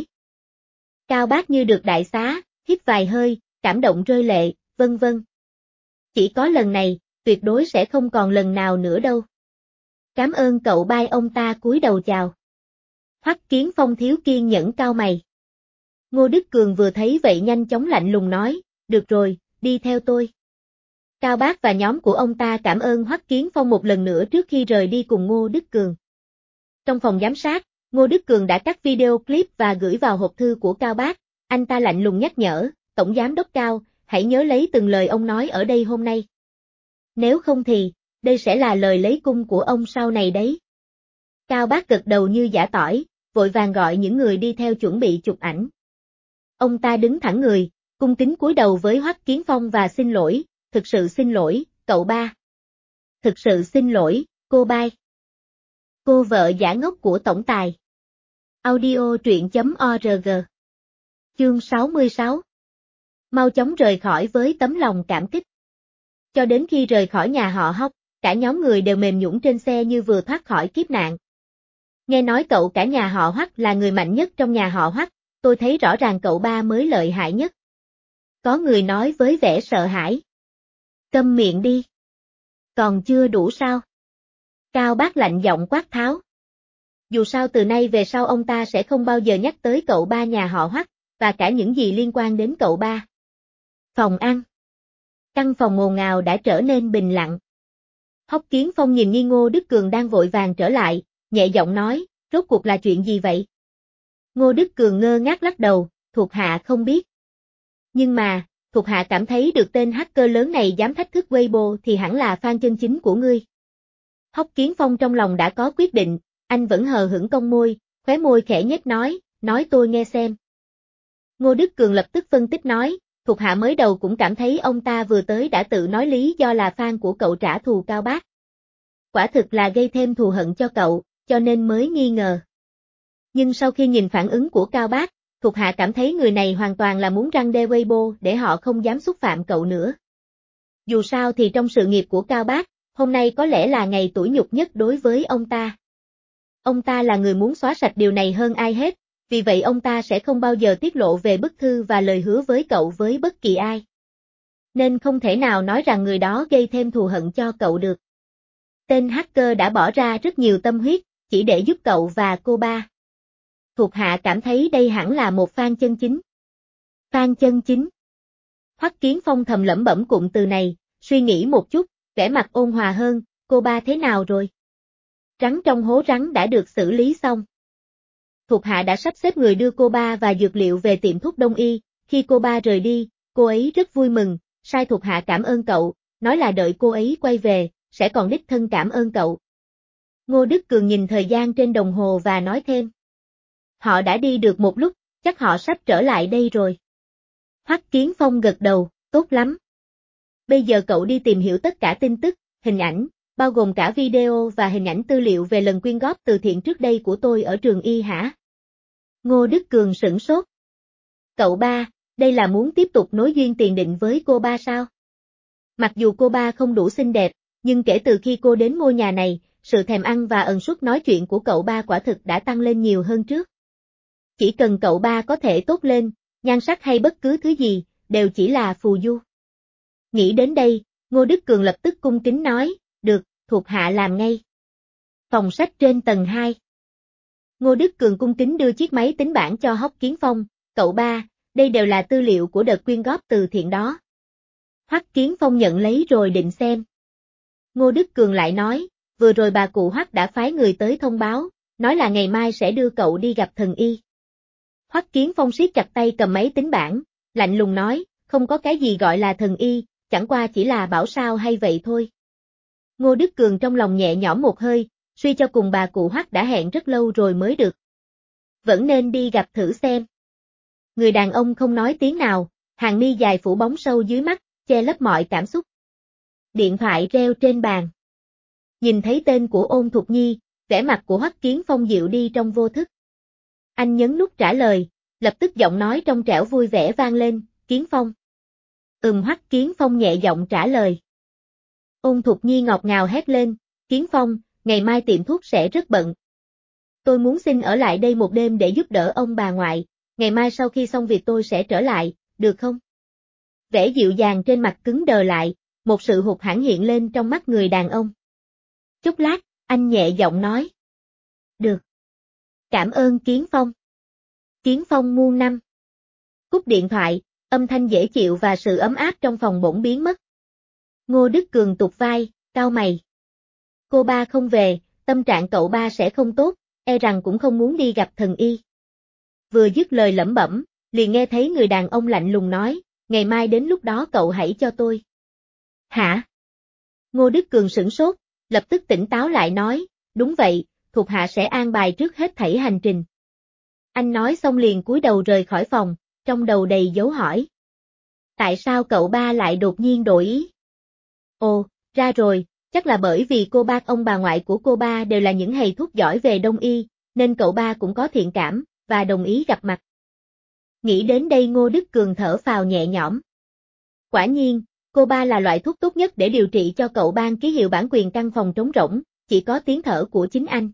Cao Bác như được đại xá, hít vài hơi, cảm động rơi lệ, vân vân. Chỉ có lần này, tuyệt đối sẽ không còn lần nào nữa đâu. Cảm ơn cậu bai, ông ta cúi đầu chào. Hoắc Kiến Phong thiếu kiên nhẫn cau mày. Ngô Đức Cường vừa thấy vậy nhanh chóng lạnh lùng nói, được rồi, đi theo tôi. Cao Bác và nhóm của ông ta cảm ơn Hoắc Kiến Phong một lần nữa trước khi rời đi cùng Ngô Đức Cường. Trong phòng giám sát, Ngô Đức Cường đã cắt video clip và gửi vào hộp thư của Cao Bác, anh ta lạnh lùng nhắc nhở, Tổng Giám đốc Cao, hãy nhớ lấy từng lời ông nói ở đây hôm nay. Nếu không thì, đây sẽ là lời lấy cung của ông sau này đấy. Cao Bác gật đầu như giã tỏi, vội vàng gọi những người đi theo chuẩn bị chụp ảnh. Ông ta đứng thẳng người, cung kính cúi đầu với Hoắc Kiến Phong và xin lỗi, thực sự xin lỗi, cậu ba. Thực sự xin lỗi, cô bai. Cô vợ giả ngốc của tổng tài. Audio truyện.org. Chương 66. Mau chóng rời khỏi với tấm lòng cảm kích. Cho đến khi rời khỏi nhà họ Hoắc, cả nhóm người đều mềm nhũn trên xe như vừa thoát khỏi kiếp nạn. Nghe nói cậu cả nhà họ Hoắc là người mạnh nhất trong nhà họ Hoắc, tôi thấy rõ ràng cậu ba mới lợi hại nhất. Có người nói với vẻ sợ hãi. Câm miệng đi. Còn chưa đủ sao? Cao Bác lạnh giọng quát tháo. Dù sao từ nay về sau ông ta sẽ không bao giờ nhắc tới cậu ba nhà họ Hoắc, và cả những gì liên quan đến cậu ba. Phòng ăn. Căn phòng ồn ào đã trở nên bình lặng. Hoắc Kiến Phong nhìn Nghi Ngô Đức Cường đang vội vàng trở lại, nhẹ giọng nói, rốt cuộc là chuyện gì vậy? Ngô Đức Cường ngơ ngác lắc đầu, thuộc hạ không biết. Nhưng mà, thuộc hạ cảm thấy được tên hacker lớn này dám thách thức Weibo thì hẳn là fan chân chính của ngươi. Hoắc Kiến Phong trong lòng đã có quyết định, anh vẫn hờ hững cong môi, khóe môi khẽ nhếch nói tôi nghe xem. Ngô Đức Cường lập tức phân tích nói, thuộc hạ mới đầu cũng cảm thấy ông ta vừa tới đã tự nói lý do là fan của cậu trả thù Cao Bác. Quả thực là gây thêm thù hận cho cậu, cho nên mới nghi ngờ. Nhưng sau khi nhìn phản ứng của Cao Bác, thuộc hạ cảm thấy người này hoàn toàn là muốn răn đe Weibo để họ không dám xúc phạm cậu nữa. Dù sao thì trong sự nghiệp của Cao Bác, hôm nay có lẽ là ngày tủi nhục nhất đối với ông ta. Ông ta là người muốn xóa sạch điều này hơn ai hết, vì vậy ông ta sẽ không bao giờ tiết lộ về bức thư và lời hứa với cậu với bất kỳ ai. Nên không thể nào nói rằng người đó gây thêm thù hận cho cậu được. Tên hacker đã bỏ ra rất nhiều tâm huyết, chỉ để giúp cậu và cô ba. Thuộc hạ cảm thấy đây hẳn là một fan chân chính. Fan chân chính. Hoắc Kiến Phong thầm lẩm bẩm cụm từ này, suy nghĩ một chút, vẻ mặt ôn hòa hơn, cô ba thế nào rồi? Rắn trong hố rắn đã được xử lý xong. Thuộc hạ đã sắp xếp người đưa cô ba và dược liệu về tiệm thuốc đông y, khi cô ba rời đi, cô ấy rất vui mừng, sai thuộc hạ cảm ơn cậu, nói là đợi cô ấy quay về, sẽ còn đích thân cảm ơn cậu. Ngô Đức Cường nhìn thời gian trên đồng hồ và nói thêm. Họ đã đi được một lúc, chắc họ sắp trở lại đây rồi. Hoắc Kiến Phong gật đầu, tốt lắm. Bây giờ cậu đi tìm hiểu tất cả tin tức, hình ảnh, bao gồm cả video và hình ảnh tư liệu về lần quyên góp từ thiện trước đây của tôi ở trường y hả? Ngô Đức Cường sửng sốt. Cậu ba, đây là muốn tiếp tục nối duyên tiền định với cô ba sao? Mặc dù cô ba không đủ xinh đẹp, nhưng kể từ khi cô đến ngôi nhà này, sự thèm ăn và ẩn suất nói chuyện của cậu ba quả thực đã tăng lên nhiều hơn trước. Chỉ cần cậu ba có thể tốt lên, nhan sắc hay bất cứ thứ gì, đều chỉ là phù du. Nghĩ đến đây, Ngô Đức Cường lập tức cung kính nói, được, thuộc hạ làm ngay. Phòng sách trên tầng 2. Ngô Đức Cường cung kính đưa chiếc máy tính bảng cho Hoắc Kiến Phong, cậu ba, đây đều là tư liệu của đợt quyên góp từ thiện đó. Hoắc Kiến Phong nhận lấy rồi định xem. Ngô Đức Cường lại nói, vừa rồi bà cụ Hoắc đã phái người tới thông báo, nói là ngày mai sẽ đưa cậu đi gặp thần y. Hoắc Kiến Phong siết chặt tay cầm máy tính bảng, lạnh lùng nói, không có cái gì gọi là thần y, chẳng qua chỉ là bảo sao hay vậy thôi. Ngô Đức Cường trong lòng nhẹ nhõm một hơi, suy cho cùng bà cụ Hoắc đã hẹn rất lâu rồi mới được. Vẫn nên đi gặp thử xem. Người đàn ông không nói tiếng nào, hàng mi dài phủ bóng sâu dưới mắt, che lấp mọi cảm xúc. Điện thoại reo trên bàn. Nhìn thấy tên của Ôn Thục Nhi, vẻ mặt của Hoắc Kiến Phong dịu đi trong vô thức. Anh nhấn nút trả lời, lập tức giọng nói trong trẻo vui vẻ vang lên, Kiến Phong. Hoắc Kiến Phong nhẹ giọng trả lời. Ôn Thục Nhi ngọt ngào hét lên, Kiến Phong, ngày mai tiệm thuốc sẽ rất bận. Tôi muốn xin ở lại đây một đêm để giúp đỡ ông bà ngoại, ngày mai sau khi xong việc tôi sẽ trở lại, được không? Vẻ dịu dàng trên mặt cứng đờ lại, một sự hụt hẫng hiện lên trong mắt người đàn ông. Chốc lát, anh nhẹ giọng nói. Được. Cảm ơn Kiến Phong. Kiến Phong muôn năm. Cúp điện thoại, âm thanh dễ chịu và sự ấm áp trong phòng bỗng biến mất. Ngô Đức Cường tụt vai, cau mày. Cô ba không về, tâm trạng cậu ba sẽ không tốt, e rằng cũng không muốn đi gặp thần y. Vừa dứt lời lẩm bẩm, liền nghe thấy người đàn ông lạnh lùng nói, ngày mai đến lúc đó cậu hãy cho tôi. Hả? Ngô Đức Cường sửng sốt, lập tức tỉnh táo lại nói, đúng vậy, thuộc hạ sẽ an bài trước hết thảy hành trình. Anh nói xong liền cúi đầu rời khỏi phòng, trong đầu đầy dấu hỏi. Tại sao cậu ba lại đột nhiên đổi ý? Ồ, ra rồi, chắc là bởi vì cô bác ông bà ngoại của cô ba đều là những thầy thuốc giỏi về đông y, nên cậu ba cũng có thiện cảm, và đồng ý gặp mặt. Nghĩ đến đây Ngô Đức Cường thở phào nhẹ nhõm. Quả nhiên, cô ba là loại thuốc tốt nhất để điều trị cho cậu ban ký hiệu bản quyền căn phòng trống rỗng, chỉ có tiếng thở của chính anh.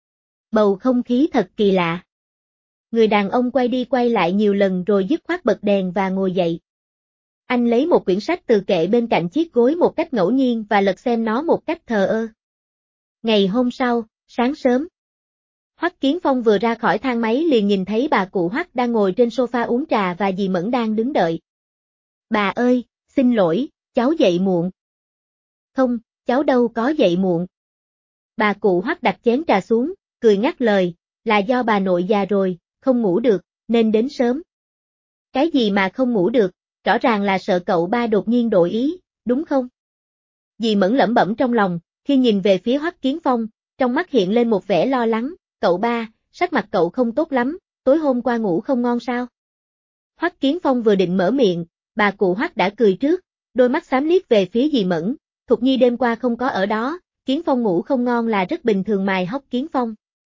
Bầu không khí thật kỳ lạ. Người đàn ông quay đi quay lại nhiều lần rồi dứt khoát bật đèn và ngồi dậy. Anh lấy một quyển sách từ kệ bên cạnh chiếc gối một cách ngẫu nhiên và lật xem nó một cách thờ ơ. Ngày hôm sau, sáng sớm. Hoắc Kiến Phong vừa ra khỏi thang máy liền nhìn thấy bà cụ Hoắc đang ngồi trên sofa uống trà và dì Mẫn đang đứng đợi. Bà ơi, xin lỗi, cháu dậy muộn. Không, cháu đâu có dậy muộn. Bà cụ Hoắc đặt chén trà xuống, cười ngắt lời, là do bà nội già rồi, không ngủ được, nên đến sớm. Cái gì mà không ngủ được, rõ ràng là sợ cậu ba đột nhiên đổi ý, đúng không? Dì Mẫn lẩm bẩm trong lòng, khi nhìn về phía Hoắc Kiến Phong, trong mắt hiện lên một vẻ lo lắng, cậu ba, sắc mặt cậu không tốt lắm, tối hôm qua ngủ không ngon sao? Hoắc Kiến Phong vừa định mở miệng, bà cụ Hoắc đã cười trước, đôi mắt xám liếc về phía dì Mẫn, Thục Nhi đêm qua không có ở đó, Kiến Phong ngủ không ngon là rất bình thường mài Hoắc Kiến Phong.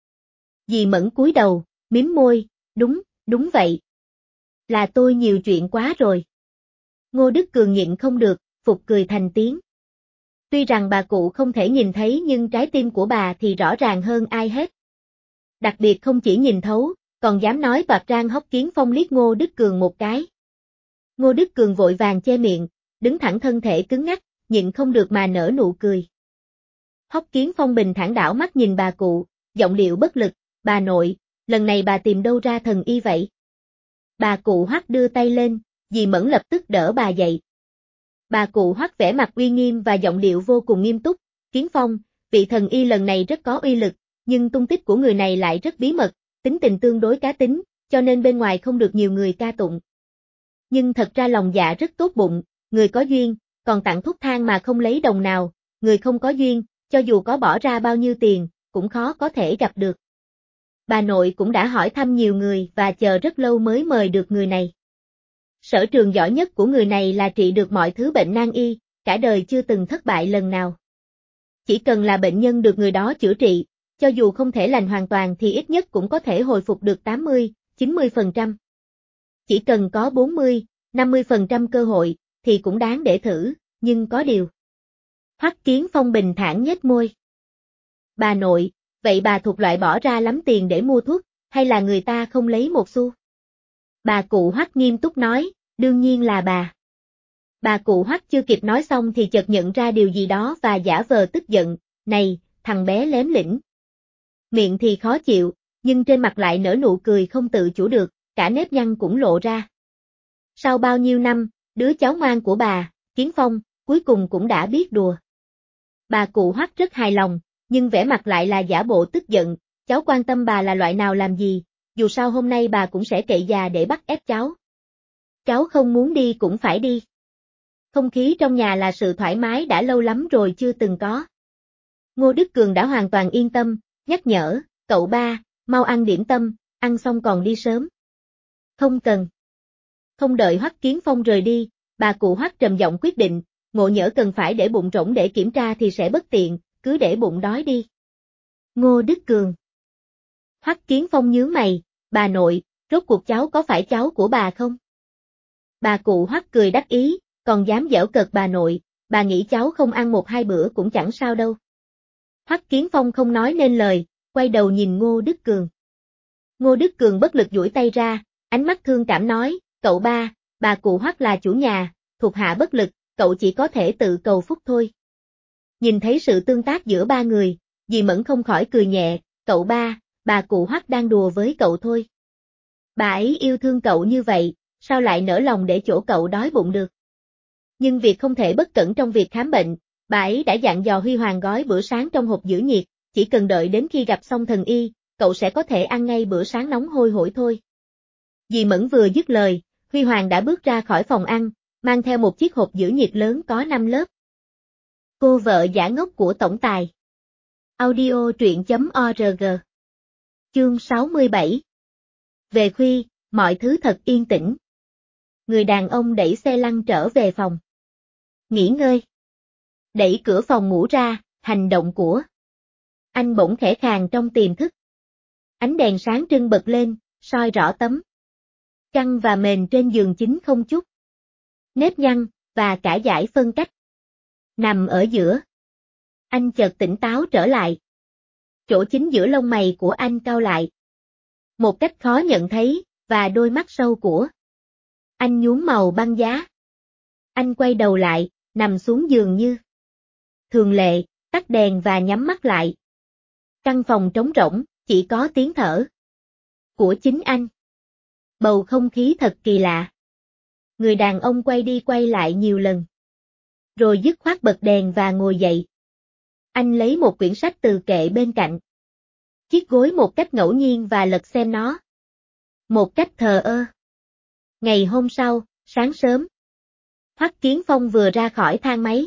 Dì Mẫn cúi đầu, mím môi, đúng vậy. Là tôi nhiều chuyện quá rồi. Ngô Đức Cường nhịn không được, phục cười thành tiếng. Tuy rằng bà cụ không thể nhìn thấy nhưng trái tim của bà thì rõ ràng hơn ai hết. Đặc biệt không chỉ nhìn thấu, còn dám nói toạc rang Hoắc Kiến Phong liếc Ngô Đức Cường một cái. Ngô Đức Cường vội vàng che miệng, đứng thẳng thân thể cứng ngắc, nhịn không được mà nở nụ cười. Hoắc Kiến Phong bình thản đảo mắt nhìn bà cụ, giọng điệu bất lực, bà nội, lần này bà tìm đâu ra thần y vậy? Bà cụ Hoắc đưa tay lên, dì Mẫn lập tức đỡ bà dậy. Bà cụ Hoắc vẻ mặt uy nghiêm và giọng điệu vô cùng nghiêm túc, Kiến Phong, vị thần y lần này rất có uy lực, nhưng tung tích của người này lại rất bí mật, tính tình tương đối cá tính, cho nên bên ngoài không được nhiều người ca tụng. Nhưng thật ra lòng dạ rất tốt bụng, người có duyên, còn tặng thuốc thang mà không lấy đồng nào, người không có duyên, cho dù có bỏ ra bao nhiêu tiền, cũng khó có thể gặp được. Bà nội cũng đã hỏi thăm nhiều người và chờ rất lâu mới mời được người này. Sở trường giỏi nhất của người này là trị được mọi thứ bệnh nan y, cả đời chưa từng thất bại lần nào. Chỉ cần là bệnh nhân được người đó chữa trị, cho dù không thể lành hoàn toàn thì ít nhất cũng có thể hồi phục được 80, 90%. Chỉ cần có 40, 50% cơ hội, thì cũng đáng để thử, nhưng có điều. Hoắc Kiến Phong bình thản nhếch môi. Bà nội, vậy bà thuộc loại bỏ ra lắm tiền để mua thuốc, hay là người ta không lấy một xu? Bà cụ Hoắc nghiêm túc nói, đương nhiên là bà. Bà cụ Hoắc chưa kịp nói xong thì chợt nhận ra điều gì đó và giả vờ tức giận, này, thằng bé lém lĩnh. Miệng thì khó chịu, nhưng trên mặt lại nở nụ cười không tự chủ được, cả nếp nhăn cũng lộ ra. Sau bao nhiêu năm, đứa cháu ngoan của bà, Kiến Phong, cuối cùng cũng đã biết đùa. Bà cụ Hoắc rất hài lòng, nhưng vẻ mặt lại là giả bộ tức giận, cháu quan tâm bà là loại nào làm gì, dù sao hôm nay bà cũng sẽ cậy già để bắt ép cháu. Cháu không muốn đi cũng phải đi. Không khí trong nhà là sự thoải mái đã lâu lắm rồi chưa từng có. Ngô Đức Cường đã hoàn toàn yên tâm, nhắc nhở, cậu ba, mau ăn điểm tâm, ăn xong còn đi sớm. Không cần. Không đợi Hoắc Kiến Phong rời đi, bà cụ Hoắc trầm giọng quyết định, Ngộ Nhỡ cần phải để bụng rỗng để kiểm tra thì sẽ bất tiện, cứ để bụng đói đi. Ngô Đức Cường. Hoắc Kiến Phong nhướng mày, bà nội, rốt cuộc cháu có phải cháu của bà không? Bà cụ Hoắc cười đắc ý, còn dám giễu cợt bà nội, bà nghĩ cháu không ăn 1-2 bữa cũng chẳng sao đâu. Hoắc Kiến Phong không nói nên lời, quay đầu nhìn Ngô Đức Cường. Ngô Đức Cường bất lực duỗi tay ra, ánh mắt thương cảm nói, cậu ba, bà cụ Hoắc là chủ nhà, thuộc hạ bất lực, cậu chỉ có thể tự cầu phúc thôi. Nhìn thấy sự tương tác giữa ba người, dì Mẫn không khỏi cười nhẹ, cậu ba, bà cụ Hoắc đang đùa với cậu thôi. Bà ấy yêu thương cậu như vậy, sao lại nỡ lòng để chỗ cậu đói bụng được. Nhưng việc không thể bất cẩn trong việc khám bệnh, bà ấy đã dặn dò Huy Hoàng gói bữa sáng trong hộp giữ nhiệt, chỉ cần đợi đến khi gặp xong thần y, cậu sẽ có thể ăn ngay bữa sáng nóng hôi hổi thôi. Dì Mẫn vừa dứt lời, Huy Hoàng đã bước ra khỏi phòng ăn, mang theo một chiếc hộp giữ nhiệt lớn có 5 lớp. Cô vợ giả ngốc của tổng tài. Audio truyện.org. Chương 67. Về khuya, mọi thứ thật yên tĩnh. Người đàn ông đẩy xe lăn trở về phòng. Nghỉ ngơi. Đẩy cửa phòng ngủ ra, hành động của anh bỗng khẽ khàng trong tiềm thức. Ánh đèn sáng trưng bật lên, soi rõ tấm chăn và mền trên giường chính không chút nếp nhăn, và cả dải phân cách. Nằm ở giữa. Anh chợt tỉnh táo trở lại. Chỗ chính giữa lông mày của anh cau lại. Một cách khó nhận thấy, và đôi mắt sâu của anh nhuốm màu băng giá. Anh quay đầu lại, nằm xuống giường như thường lệ, tắt đèn và nhắm mắt lại. Căn phòng trống rỗng, chỉ có tiếng thở của chính anh. Bầu không khí thật kỳ lạ. Người đàn ông quay đi quay lại nhiều lần. Rồi dứt khoát bật đèn và ngồi dậy. Anh lấy một quyển sách từ kệ bên cạnh. Chiếc gối một cách ngẫu nhiên và lật xem nó. Một cách thờ ơ. Ngày hôm sau, sáng sớm. Hoắc Kiến Phong vừa ra khỏi thang máy.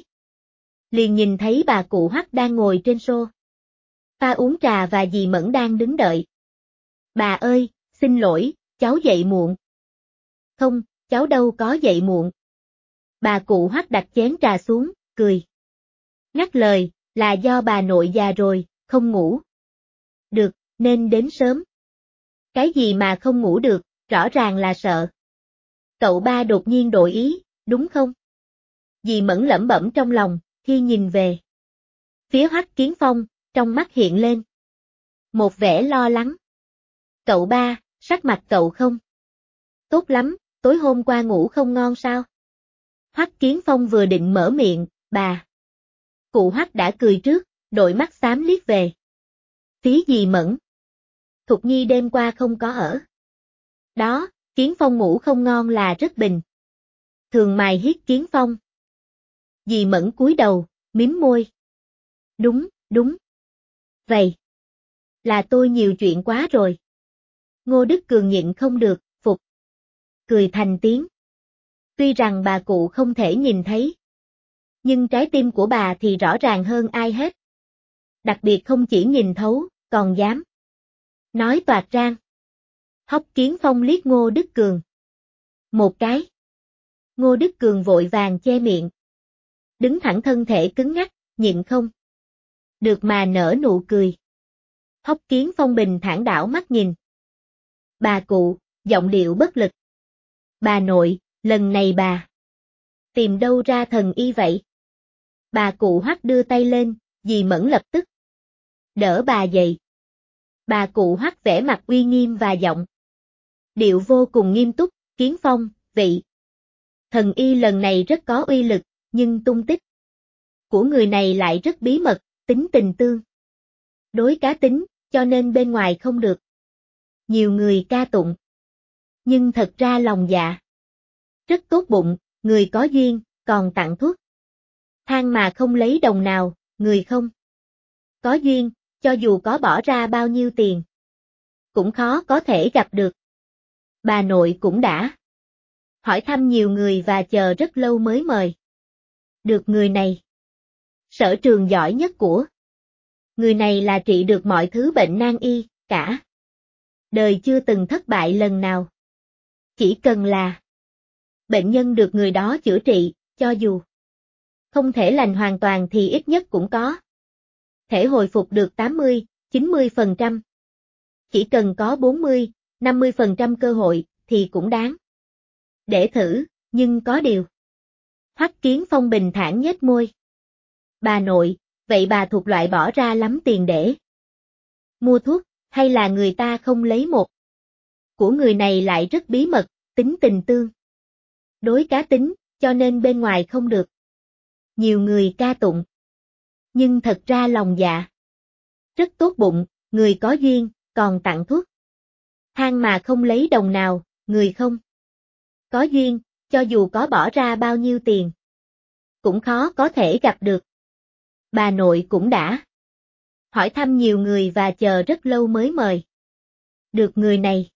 Liền nhìn thấy bà cụ Hoắc đang ngồi trên xô pha uống trà và dì Mẫn đang đứng đợi. Bà ơi, xin lỗi, cháu dậy muộn. Không, cháu đâu có dậy muộn. Bà cụ Hoắc đặt chén trà xuống, cười. Ngắt lời, là do bà nội già rồi, không ngủ được, nên đến sớm. Cái gì mà không ngủ được, rõ ràng là sợ cậu ba đột nhiên đổi ý, đúng không? Dì Mẫn lẩm bẩm trong lòng, khi nhìn về phía Hoắc Kiến Phong, trong mắt hiện lên một vẻ lo lắng. Cậu ba, sắc mặt cậu không tốt lắm, tối hôm qua ngủ không ngon sao? Hoắc Kiến Phong vừa định mở miệng, bà cụ Hoắc đã cười trước, đôi mắt xám liếc về phía dì Mẫn. Thục Nhi đêm qua không có ở đó, Kiến Phong ngủ không ngon là rất bình thường mài hiết Kiến Phong. Dì Mẫn cúi đầu, mím môi. Đúng, đúng. Vậy là tôi nhiều chuyện quá rồi. Ngô Đức Cường nhịn không được, phục cười thành tiếng. Tuy rằng bà cụ không thể nhìn thấy, nhưng trái tim của bà thì rõ ràng hơn ai hết. Đặc biệt không chỉ nhìn thấu, còn dám nói toạc rang. Hoắc Kiến Phong liếc Ngô Đức Cường một cái. Ngô Đức Cường vội vàng che miệng, đứng thẳng thân thể cứng ngắc, nhịn không được mà nở nụ cười. Hoắc Kiến Phong bình thản đảo mắt nhìn bà cụ, giọng điệu bất lực. Bà nội, lần này bà tìm đâu ra thần y vậy? Bà cụ Hoắc đưa tay lên, dì Mẫn lập tức đỡ bà dậy. Bà cụ Hoắc vẻ mặt uy nghiêm và giọng điệu vô cùng nghiêm túc. Kiến Phong, vị thần y lần này rất có uy lực, nhưng tung tích của người này lại rất bí mật, tính tình tương đối cá tính, cho nên bên ngoài không được nhiều người ca tụng. Nhưng thật ra lòng dạ rất tốt bụng, người có duyên, còn tặng thuốc thang mà không lấy đồng nào, người không có duyên, cho dù có bỏ ra bao nhiêu tiền cũng khó có thể gặp được. Bà nội cũng đã hỏi thăm nhiều người và chờ rất lâu mới mời được người này. Sở trường giỏi nhất của người này là trị được mọi thứ bệnh nan y, cả đời chưa từng thất bại lần nào. Chỉ cần là bệnh nhân được người đó chữa trị, cho dù không thể lành hoàn toàn thì ít nhất cũng có thể hồi phục được 80, 90%. Chỉ cần có 40, 50% cơ hội thì cũng đáng để thử, nhưng có điều. Hoắc Kiến Phong bình thản nhếch môi. Bà nội, vậy bà thuộc loại bỏ ra lắm tiền để mua thuốc, hay là người ta không lấy một của người này lại rất bí mật, tính tình tương đối cá tính, cho nên bên ngoài không được nhiều người ca tụng. Nhưng thật ra lòng dạ rất tốt bụng, người có duyên, còn tặng thuốc thang mà không lấy đồng nào, người không có duyên, cho dù có bỏ ra bao nhiêu tiền cũng khó có thể gặp được. Bà nội cũng đã hỏi thăm nhiều người và chờ rất lâu mới mời được người này.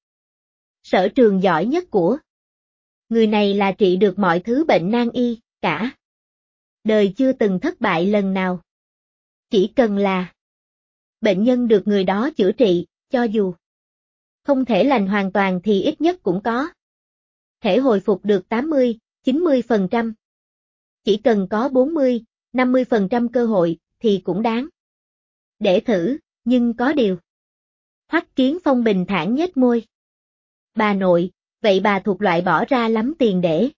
Sở trường giỏi nhất của người này là trị được mọi thứ bệnh nan y, cả đời chưa từng thất bại lần nào. Chỉ cần là bệnh nhân được người đó chữa trị, cho dù không thể lành hoàn toàn thì ít nhất cũng có thể hồi phục được 80, 90%. Chỉ cần có 40, 50% cơ hội thì cũng đáng để thử, nhưng có điều. Hoắc Kiến Phong bình thản nhếch môi. Bà nội, vậy bà thuộc loại bỏ ra lắm tiền để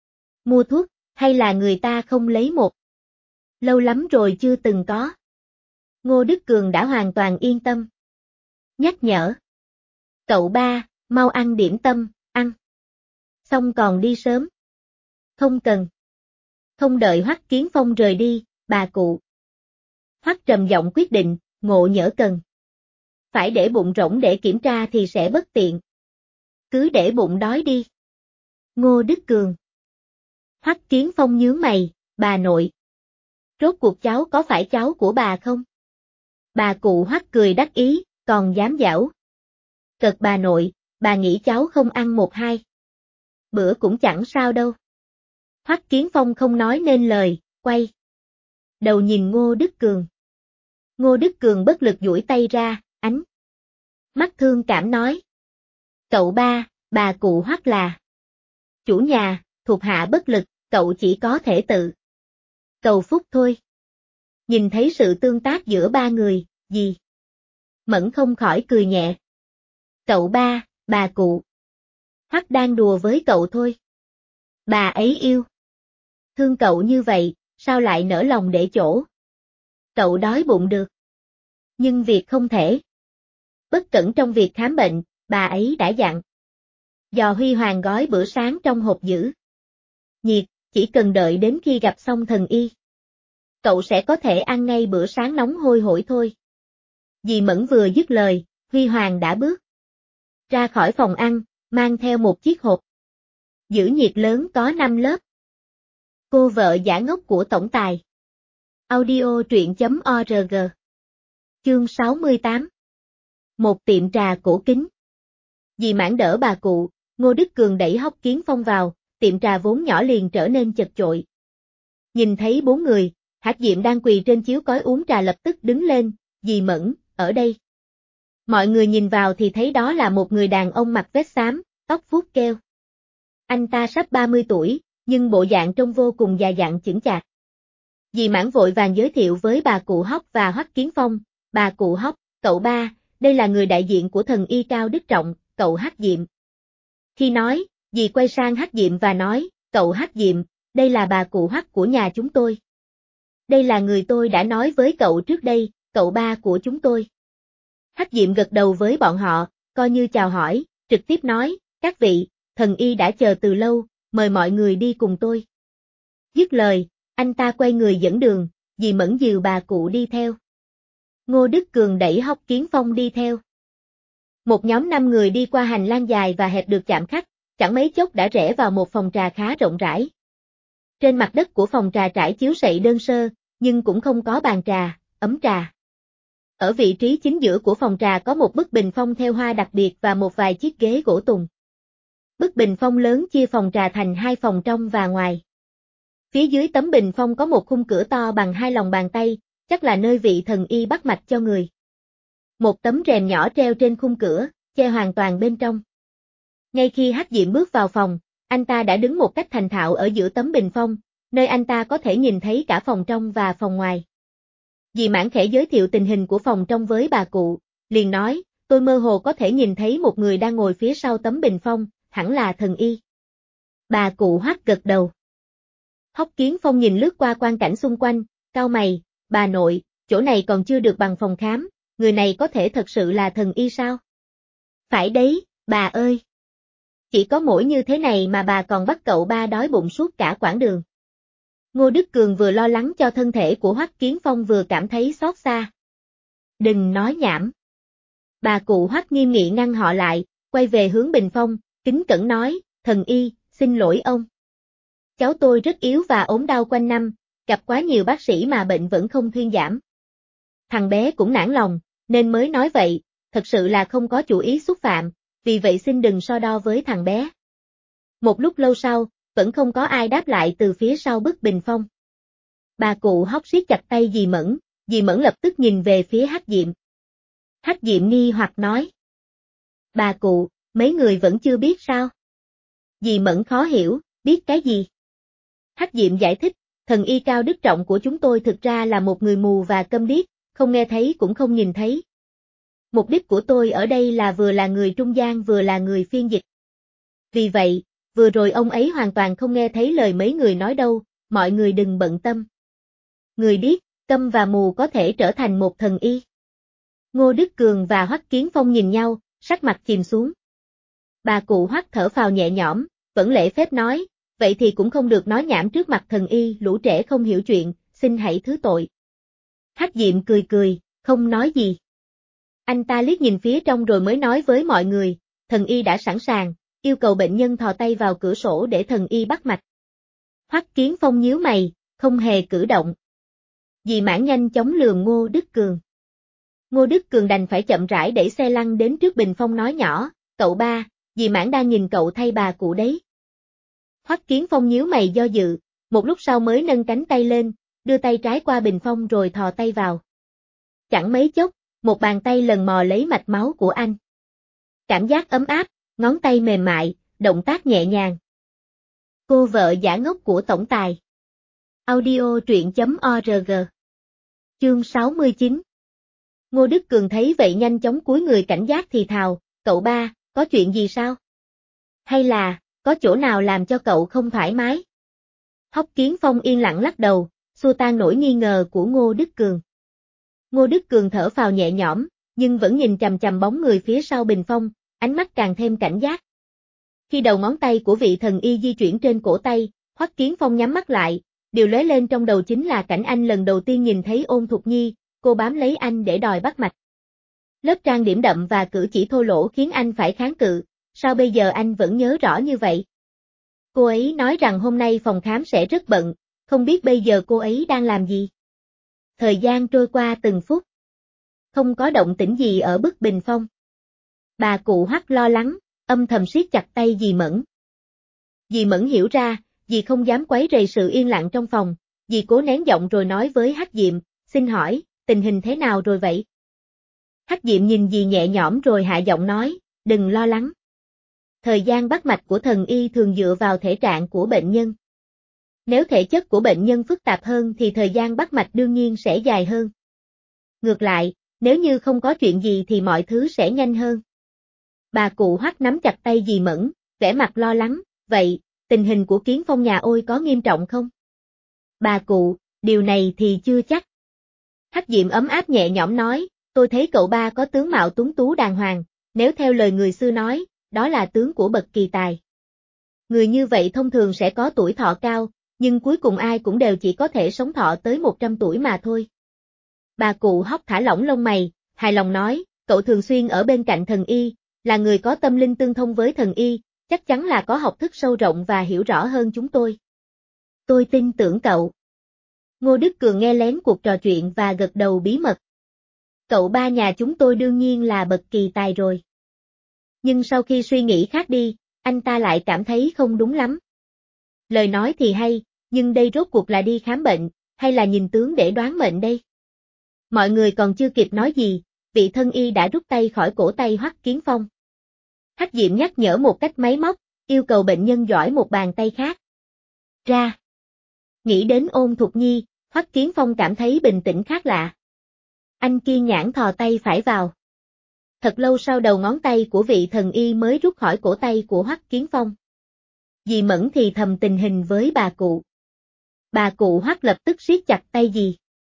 mua thuốc, hay là người ta không lấy một lâu lắm rồi chưa từng có. Ngô Đức Cường đã hoàn toàn yên tâm. Nhắc nhở. Cậu ba, mau ăn điểm tâm, ăn xong còn đi sớm. Không cần. Không đợi Hoắc Kiến Phong rời đi, bà cụ Hoắc trầm giọng quyết định, ngộ nhỡ cần phải để bụng rỗng để kiểm tra thì sẽ bất tiện. Cứ để bụng đói đi. Ngô Đức Cường. Hoắc Kiến Phong nhướng mày, bà nội. Rốt cuộc cháu có phải cháu của bà không? Bà cụ Hoắc cười đắc ý, còn dám giảo. Cợt bà nội, bà nghĩ cháu không ăn một hai bữa cũng chẳng sao đâu. Hoắc Kiến Phong không nói nên lời, quay đầu nhìn Ngô Đức Cường. Ngô Đức Cường bất lực duỗi tay ra, ánh mắt thương cảm nói. Cậu ba, bà cụ Hoắc là chủ nhà, thuộc hạ bất lực, cậu chỉ có thể tự cầu phúc thôi. Nhìn thấy sự tương tác giữa ba người, dì Mẫn không khỏi cười nhẹ. Cậu ba, bà cụ Hoắc đang đùa với cậu thôi. Bà ấy yêu thương cậu như vậy, sao lại nỡ lòng để chỗ cậu đói bụng được. Nhưng việc không thể bất cẩn trong việc khám bệnh, bà ấy đã dặn dò Huy Hoàng gói bữa sáng trong hộp giữ nhiệt, chỉ cần đợi đến khi gặp xong thần y, cậu sẽ có thể ăn ngay bữa sáng nóng hôi hổi thôi. Dì Mẫn vừa dứt lời, Huy Hoàng đã bước ra khỏi phòng ăn, mang theo một chiếc hộp giữ nhiệt lớn có 5 lớp. Cô vợ giả ngốc của tổng tài. Audio truyện.org. Chương 68. Một tiệm trà cổ kính. Dì Mãn đỡ bà cụ, Ngô Đức Cường đẩy Hoắc Kiến Phong vào, tiệm trà vốn nhỏ liền trở nên chật chội. Nhìn thấy bốn người, Hách Diệm đang quỳ trên chiếu cói uống trà lập tức đứng lên, dì Mẫn, ở đây. Mọi người nhìn vào thì thấy đó là một người đàn ông mặc vest xám, tóc vuốt keo. Anh ta sắp 30 tuổi, nhưng bộ dạng trông vô cùng già dặn chững chạc. Dì Mãn vội vàng giới thiệu với bà cụ Hóc và Hoắc Kiến Phong, bà cụ Hóc, cậu ba, đây là người đại diện của thần y Cao Đức Trọng, cậu Hắc Diệm. Khi nói, dì quay sang Hắc Diệm và nói, cậu Hắc Diệm, đây là bà cụ Hoắc của nhà chúng tôi. Đây là người tôi đã nói với cậu trước đây, cậu ba của chúng tôi. Hắc Diệm gật đầu với bọn họ, coi như chào hỏi, trực tiếp nói, các vị, thần y đã chờ từ lâu, mời mọi người đi cùng tôi. Dứt lời, anh ta quay người dẫn đường, dì Mẫn dìu bà cụ đi theo. Ngô Đức Cường đẩy Hoắc Kiến Phong đi theo. Một nhóm 5 người đi qua hành lang dài và hẹp được chạm khắc, chẳng mấy chốc đã rẽ vào một phòng trà khá rộng rãi. Trên mặt đất của phòng trà trải chiếu sậy đơn sơ, nhưng cũng không có bàn trà, ấm trà. Ở vị trí chính giữa của phòng trà có một bức bình phong theo hoa đặc biệt và một vài chiếc ghế gỗ tùng. Bức bình phong lớn chia phòng trà thành 2 phòng trong và ngoài. Phía dưới tấm bình phong có một khung cửa to bằng 2 lòng bàn tay, chắc là nơi vị thần y bắt mạch cho người. Một tấm rèm nhỏ treo trên khung cửa, che hoàn toàn bên trong. Ngay khi Hắc Diệm bước vào phòng, anh ta đã đứng một cách thành thạo ở giữa tấm bình phong, nơi anh ta có thể nhìn thấy cả phòng trong và phòng ngoài. Dì Mãn khẽ giới thiệu tình hình của phòng trong với bà cụ, liền nói, tôi mơ hồ có thể nhìn thấy một người đang ngồi phía sau tấm bình phong, hẳn là thần y. Bà cụ Hoắc gật đầu. Hoắc Kiến Phong nhìn lướt qua quang cảnh xung quanh, cau mày, bà nội, chỗ này còn chưa được bằng phòng khám, người này có thể thật sự là thần y sao? Phải đấy, bà ơi. Chỉ có mỗi như thế này mà bà còn bắt cậu ba đói bụng suốt cả quãng đường. Ngô Đức Cường vừa lo lắng cho thân thể của Hoắc Kiến Phong vừa cảm thấy xót xa. Đừng nói nhảm. Bà cụ Hoắc nghiêm nghị ngăn họ lại, quay về hướng bình phong, kính cẩn nói, thần y, xin lỗi ông. Cháu tôi rất yếu và ốm đau quanh năm, gặp quá nhiều bác sĩ mà bệnh vẫn không thuyên giảm. Thằng bé cũng nản lòng, nên mới nói vậy, thật sự là không có chủ ý xúc phạm, vì vậy xin đừng so đo với thằng bé. Một lúc lâu sau, vẫn không có ai đáp lại từ phía sau bức bình phong. Bà cụ Hóc siết chặt tay dì Mẫn lập tức nhìn về phía Hắc Diệm. Hắc Diệm nghi hoặc nói. Bà cụ, mấy người vẫn chưa biết sao? Dì Mẫn khó hiểu, biết cái gì? Hắc Diệm giải thích, thần y Cao Đức Trọng của chúng tôi thực ra là một người mù và câm điếc, không nghe thấy cũng không nhìn thấy. Mục đích của tôi ở đây là vừa là người trung gian vừa là người phiên dịch. Vì vậy, vừa rồi ông ấy hoàn toàn không nghe thấy lời mấy người nói đâu, mọi người đừng bận tâm. Người điếc, câm và mù có thể trở thành một thần y. Ngô Đức Cường và Hoắc Kiến Phong nhìn nhau, sắc mặt chìm xuống. Bà cụ Hoắc thở phào nhẹ nhõm, vẫn lễ phép nói, vậy thì cũng không được nói nhảm trước mặt thần y, lũ trẻ không hiểu chuyện, xin hãy thứ tội. Hắc Diệm cười cười, không nói gì. Anh ta liếc nhìn phía trong rồi mới nói với mọi người, thần y đã sẵn sàng, yêu cầu bệnh nhân thò tay vào cửa sổ để thần y bắt mạch. Hoắc Kiến Phong nhíu mày, không hề cử động. Dì Mãn nhanh chóng lườm Ngô Đức Cường. Ngô Đức Cường đành phải chậm rãi đẩy xe lăn đến trước bình phong nói nhỏ, cậu ba, dì Mãn đang nhìn cậu thay bà cụ đấy. Hoắc Kiến Phong nhíu mày do dự, một lúc sau mới nâng cánh tay lên, đưa tay trái qua bình phong rồi thò tay vào. Chẳng mấy chốc, một bàn tay lần mò lấy mạch máu của anh. Cảm giác ấm áp, ngón tay mềm mại, động tác nhẹ nhàng. Cô vợ giả ngốc của tổng tài. Audio truyện.org. Chương 69. Ngô Đức Cường thấy vậy nhanh chóng cúi người cảnh giác thì thào, cậu ba, có chuyện gì sao? Hay là, có chỗ nào làm cho cậu không thoải mái? Hoắc Kiến Phong yên lặng lắc đầu, xua tan nỗi nghi ngờ của Ngô Đức Cường. Ngô Đức Cường thở phào nhẹ nhõm, nhưng vẫn nhìn chằm chằm bóng người phía sau bình phong, ánh mắt càng thêm cảnh giác. Khi đầu ngón tay của vị thần y di chuyển trên cổ tay, Hoắc Kiến Phong nhắm mắt lại, điều lóe lên trong đầu chính là cảnh anh lần đầu tiên nhìn thấy Ôn Thục Nhi, cô bám lấy anh để đòi bắt mạch. Lớp trang điểm đậm và cử chỉ thô lỗ khiến anh phải kháng cự, sao bây giờ anh vẫn nhớ rõ như vậy? Cô ấy nói rằng hôm nay phòng khám sẽ rất bận, không biết bây giờ cô ấy đang làm gì? Thời gian trôi qua từng phút. Không có động tĩnh gì ở bức bình phong. Bà cụ Hoắc lo lắng, âm thầm siết chặt tay dì Mẫn. Dì Mẫn hiểu ra, dì không dám quấy rầy sự yên lặng trong phòng, dì cố nén giọng rồi nói với Hắc Diệm, xin hỏi, tình hình thế nào rồi vậy? Hắc Diệm nhìn dì nhẹ nhõm rồi hạ giọng nói, đừng lo lắng. Thời gian bắt mạch của thần y thường dựa vào thể trạng của bệnh nhân. Nếu thể chất của bệnh nhân phức tạp hơn thì thời gian bắt mạch đương nhiên sẽ dài hơn. Ngược lại, nếu như không có chuyện gì thì mọi thứ sẽ nhanh hơn. Bà cụ Hoắc nắm chặt tay dì Mẫn, vẻ mặt lo lắng, vậy, tình hình của Kiến Phong nhà ôi có nghiêm trọng không? Bà cụ, điều này thì chưa chắc. Hắc Diệm ấm áp nhẹ nhõm nói, tôi thấy cậu ba có tướng mạo tuấn tú đàng hoàng, nếu theo lời người xưa nói, đó là tướng của bậc kỳ tài. Người như vậy thông thường sẽ có tuổi thọ cao, nhưng cuối cùng ai cũng đều chỉ có thể sống thọ tới 100 tuổi mà thôi. Bà cụ Hoắc thả lỏng lông mày, hài lòng nói, cậu thường xuyên ở bên cạnh thần y, là người có tâm linh tương thông với thần y, chắc chắn là có học thức sâu rộng và hiểu rõ hơn chúng tôi. Tôi tin tưởng cậu. Ngô Đức Cường nghe lén cuộc trò chuyện và gật đầu bí mật. Cậu ba nhà chúng tôi đương nhiên là bậc kỳ tài rồi. Nhưng sau khi suy nghĩ khác đi, anh ta lại cảm thấy không đúng lắm. Lời nói thì hay, nhưng đây rốt cuộc là đi khám bệnh, hay là nhìn tướng để đoán mệnh đây? Mọi người còn chưa kịp nói gì, vị thân y đã rút tay khỏi cổ tay Hoắc Kiến Phong. Hắc Diệm nhắc nhở một cách máy móc, yêu cầu bệnh nhân giỏi một bàn tay khác. Ra. Nghĩ đến Ôn Thục Nhi, Hoắc Kiến Phong cảm thấy bình tĩnh khác lạ. Anh kiên nhẫn thò tay phải vào. Thật lâu sau đầu ngón tay của vị thần y mới rút khỏi cổ tay của Hoắc Kiến Phong. Dì Mẫn thì thầm tình hình với bà cụ. Bà cụ Hoắc lập tức siết chặt tay dì.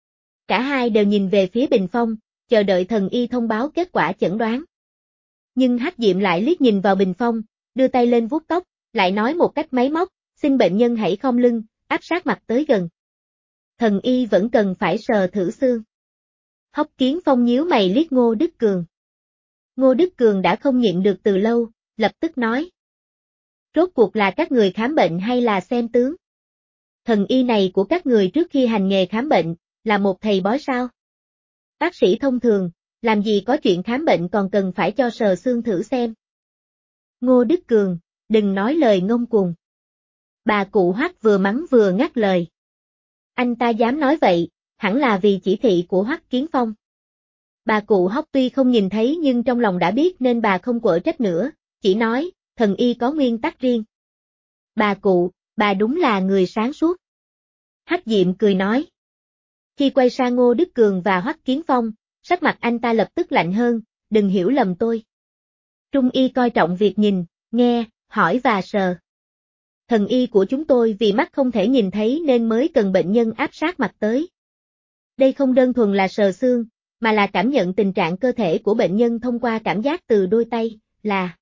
Cả hai đều nhìn về phía bình phong, chờ đợi thần y thông báo kết quả chẩn đoán. Nhưng Hắc Diệm lại liếc nhìn vào bình phong, đưa tay lên vuốt tóc, lại nói một cách máy móc, xin bệnh nhân hãy khom lưng, áp sát mặt tới gần. Thần y vẫn cần phải sờ thử xương. Hoắc Kiến Phong nhíu mày liếc Ngô Đức Cường. Ngô Đức Cường đã không nhịn được từ lâu, lập tức nói. Rốt cuộc là các người khám bệnh hay là xem tướng? Thần y này của các người trước khi hành nghề khám bệnh, là một thầy bói sao? Bác sĩ thông thường, làm gì có chuyện khám bệnh còn cần phải cho sờ xương thử xem. Ngô Đức Cường, đừng nói lời ngông cuồng. Bà cụ Hoắc vừa mắng vừa ngắt lời. Anh ta dám nói vậy, hẳn là vì chỉ thị của Hoắc Kiến Phong. Bà cụ Hoắc tuy không nhìn thấy nhưng trong lòng đã biết nên bà không quở trách nữa, chỉ nói, thần y có nguyên tắc riêng. Bà cụ, bà đúng là người sáng suốt. Hắc Diệm cười nói. Khi quay sang Ngô Đức Cường và Hoắc Kiến Phong, sắc mặt anh ta lập tức lạnh hơn, đừng hiểu lầm tôi. Trung y coi trọng việc nhìn, nghe, hỏi và sờ. Thần y của chúng tôi vì mắt không thể nhìn thấy nên mới cần bệnh nhân áp sát mặt tới. Đây không đơn thuần là sờ xương, mà là cảm nhận tình trạng cơ thể của bệnh nhân thông qua cảm giác từ đôi tay, là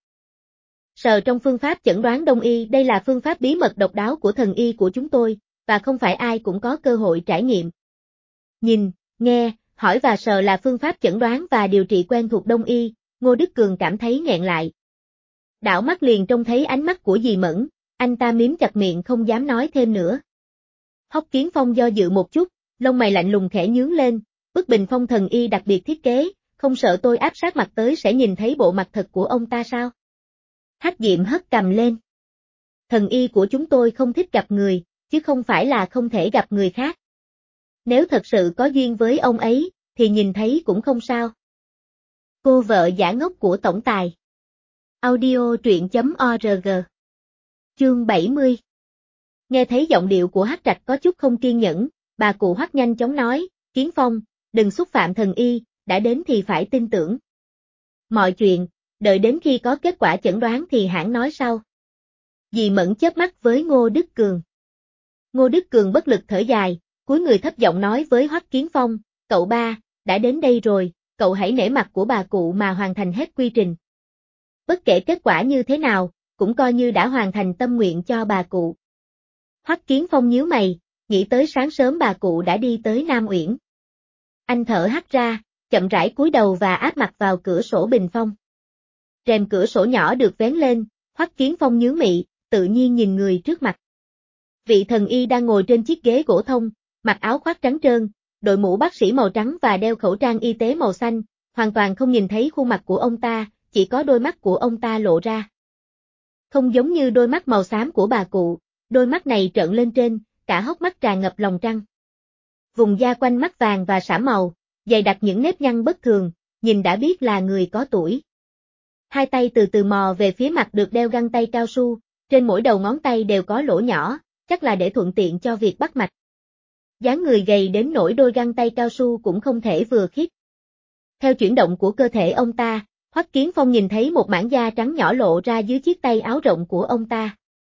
sờ trong phương pháp chẩn đoán Đông y. Đây là phương pháp bí mật độc đáo của thần y của chúng tôi, và không phải ai cũng có cơ hội trải nghiệm. Nhìn, nghe, hỏi và sờ là phương pháp chẩn đoán và điều trị quen thuộc Đông y, Ngô Đức Cường cảm thấy nghẹn lại. Đảo mắt liền trông thấy ánh mắt của dì Mẫn, anh ta miếm chặt miệng không dám nói thêm nữa. Hoắc Kiến Phong do dự một chút, lông mày lạnh lùng khẽ nhướng lên, bức bình phong thần y đặc biệt thiết kế, không sợ tôi áp sát mặt tới sẽ nhìn thấy bộ mặt thật của ông ta sao? Hắc Diệm hất cằm lên. Thần y của chúng tôi không thích gặp người, chứ không phải là không thể gặp người khác. Nếu thật sự có duyên với ông ấy, thì nhìn thấy cũng không sao. Cô vợ giả ngốc của tổng tài. Audio truyện.org. Chương 70. Nghe thấy giọng điệu của Hắc Trạch có chút không kiên nhẫn, bà cụ Hoắc nhanh chóng nói, Kiến Phong, đừng xúc phạm thần y, đã đến thì phải tin tưởng. Mọi chuyện, đợi đến khi có kết quả chẩn đoán thì hãng nói sau. Dì Mẫn chớp mắt với Ngô Đức Cường. Ngô Đức Cường bất lực thở dài, cúi người thấp giọng nói với Hoắc Kiến Phong, cậu ba, đã đến đây rồi, cậu hãy nể mặt của bà cụ mà hoàn thành hết quy trình. Bất kể kết quả như thế nào, cũng coi như đã hoàn thành tâm nguyện cho bà cụ. Hoắc Kiến Phong nhíu mày, nghĩ tới sáng sớm bà cụ đã đi tới Nam Uyển. Anh thở hắt ra, chậm rãi cúi đầu và áp mặt vào cửa sổ bình phong. Rèm cửa sổ nhỏ được vén lên, Hoắc Kiến Phong nhướng mị, tự nhiên nhìn người trước mặt. Vị thần y đang ngồi trên chiếc ghế gỗ thông, mặc áo khoác trắng trơn, đội mũ bác sĩ màu trắng và đeo khẩu trang y tế màu xanh, hoàn toàn không nhìn thấy khuôn mặt của ông ta, chỉ có đôi mắt của ông ta lộ ra. Không giống như đôi mắt màu xám của bà cụ, đôi mắt này trợn lên trên, cả hốc mắt tràn ngập lòng trăng. Vùng da quanh mắt vàng và sẫm màu, dày đặc những nếp nhăn bất thường, nhìn đã biết là người có tuổi. Hai tay từ từ mò về phía mặt được đeo găng tay cao su, trên mỗi đầu ngón tay đều có lỗ nhỏ, chắc là để thuận tiện cho việc bắt mạch. Dáng người gầy đến nỗi đôi găng tay cao su cũng không thể vừa khít. Theo chuyển động của cơ thể ông ta, Hoắc Kiến Phong nhìn thấy một mảng da trắng nhỏ lộ ra dưới chiếc tay áo rộng của ông ta.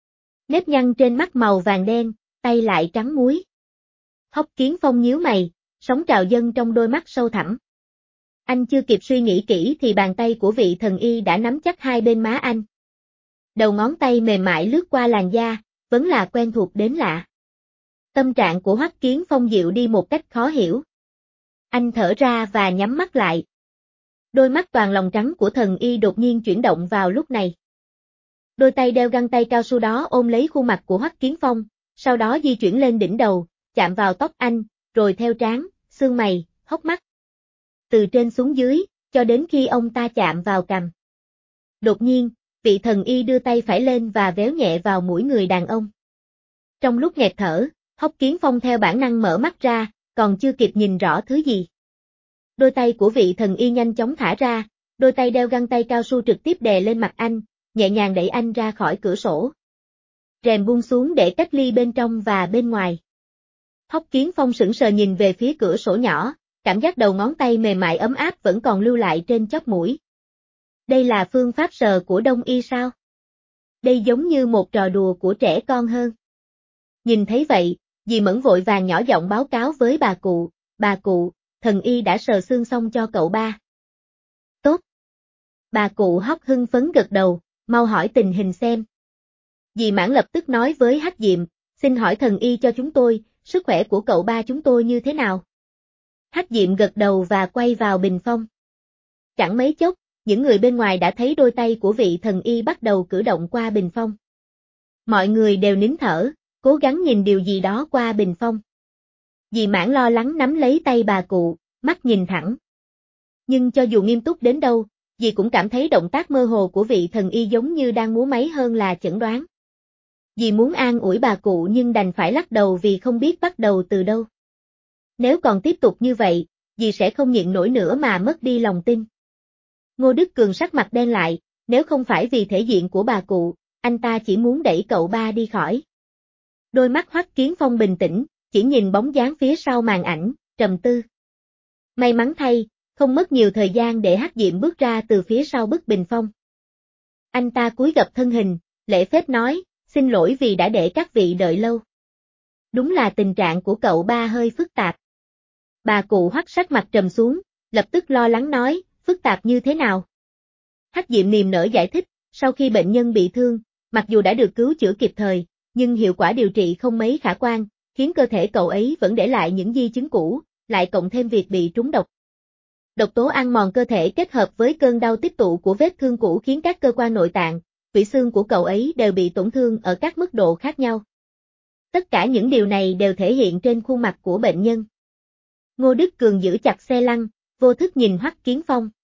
Nếp nhăn trên mắt màu vàng đen, tay lại trắng muối. Hoắc Kiến Phong nhíu mày, sóng trào dâng trong đôi mắt sâu thẳm. Anh chưa kịp suy nghĩ kỹ thì bàn tay của vị thần y đã nắm chắc hai bên má anh. Đầu ngón tay mềm mại lướt qua làn da, vẫn là quen thuộc đến lạ. Tâm trạng của Hoắc Kiến Phong dịu đi một cách khó hiểu. Anh thở ra và nhắm mắt lại. Đôi mắt toàn lòng trắng của thần y đột nhiên chuyển động vào lúc này. Đôi tay đeo găng tay cao su đó ôm lấy khuôn mặt của Hoắc Kiến Phong, sau đó di chuyển lên đỉnh đầu, chạm vào tóc anh, rồi theo trán, xương mày, hốc mắt. Từ trên xuống dưới, cho đến khi ông ta chạm vào cằm. Đột nhiên, vị thần y đưa tay phải lên và véo nhẹ vào mũi người đàn ông. Trong lúc nghẹt thở, Hoắc Kiến Phong theo bản năng mở mắt ra, còn chưa kịp nhìn rõ thứ gì. Đôi tay của vị thần y nhanh chóng thả ra, đôi tay đeo găng tay cao su trực tiếp đè lên mặt anh, nhẹ nhàng đẩy anh ra khỏi cửa sổ. Rèm buông xuống để cách ly bên trong và bên ngoài. Hoắc Kiến Phong sững sờ nhìn về phía cửa sổ nhỏ, cảm giác đầu ngón tay mềm mại ấm áp vẫn còn lưu lại trên chóp mũi. Đây là phương pháp sờ của Đông y sao? Đây giống như một trò đùa của trẻ con hơn. Nhìn thấy vậy, dì Mẫn vội vàng nhỏ giọng báo cáo với bà cụ, thần y đã sờ xương xong cho cậu ba. Tốt. Bà cụ Hoắc hưng phấn gật đầu, mau hỏi tình hình xem. Dì Mãn lập tức nói với Hắc Diệm, xin hỏi thần y cho chúng tôi, sức khỏe của cậu ba chúng tôi như thế nào? Hắc Diệm gật đầu và quay vào bình phong. Chẳng mấy chốc, những người bên ngoài đã thấy đôi tay của vị thần y bắt đầu cử động qua bình phong. Mọi người đều nín thở, cố gắng nhìn điều gì đó qua bình phong. Dì Mãn lo lắng nắm lấy tay bà cụ, mắt nhìn thẳng. Nhưng cho dù nghiêm túc đến đâu, dì cũng cảm thấy động tác mơ hồ của vị thần y giống như đang múa máy hơn là chẩn đoán. Dì muốn an ủi bà cụ nhưng đành phải lắc đầu vì không biết bắt đầu từ đâu. Nếu còn tiếp tục như vậy, dì sẽ không nhịn nổi nữa mà mất đi lòng tin. Ngô Đức Cường sắc mặt đen lại, nếu không phải vì thể diện của bà cụ, anh ta chỉ muốn đẩy cậu ba đi khỏi. Đôi mắt Hoắc Kiến Phong bình tĩnh, chỉ nhìn bóng dáng phía sau màn ảnh, trầm tư. May mắn thay, không mất nhiều thời gian để Hắc Diệm bước ra từ phía sau bức bình phong. Anh ta cúi gập thân hình, lễ phép nói, xin lỗi vì đã để các vị đợi lâu. Đúng là tình trạng của cậu ba hơi phức tạp. Bà cụ Hoắc sắc mặt trầm xuống, lập tức lo lắng nói, phức tạp như thế nào? Hắc Diệm niềm nở giải thích, sau khi bệnh nhân bị thương, mặc dù đã được cứu chữa kịp thời, nhưng hiệu quả điều trị không mấy khả quan, khiến cơ thể cậu ấy vẫn để lại những di chứng cũ, lại cộng thêm việc bị trúng độc. Độc tố ăn mòn cơ thể kết hợp với cơn đau tích tụ của vết thương cũ khiến các cơ quan nội tạng, tủy xương của cậu ấy đều bị tổn thương ở các mức độ khác nhau. Tất cả những điều này đều thể hiện trên khuôn mặt của bệnh nhân. Ngô Đức Cường giữ chặt xe lăn, vô thức nhìn Hoắc Kiến Phong.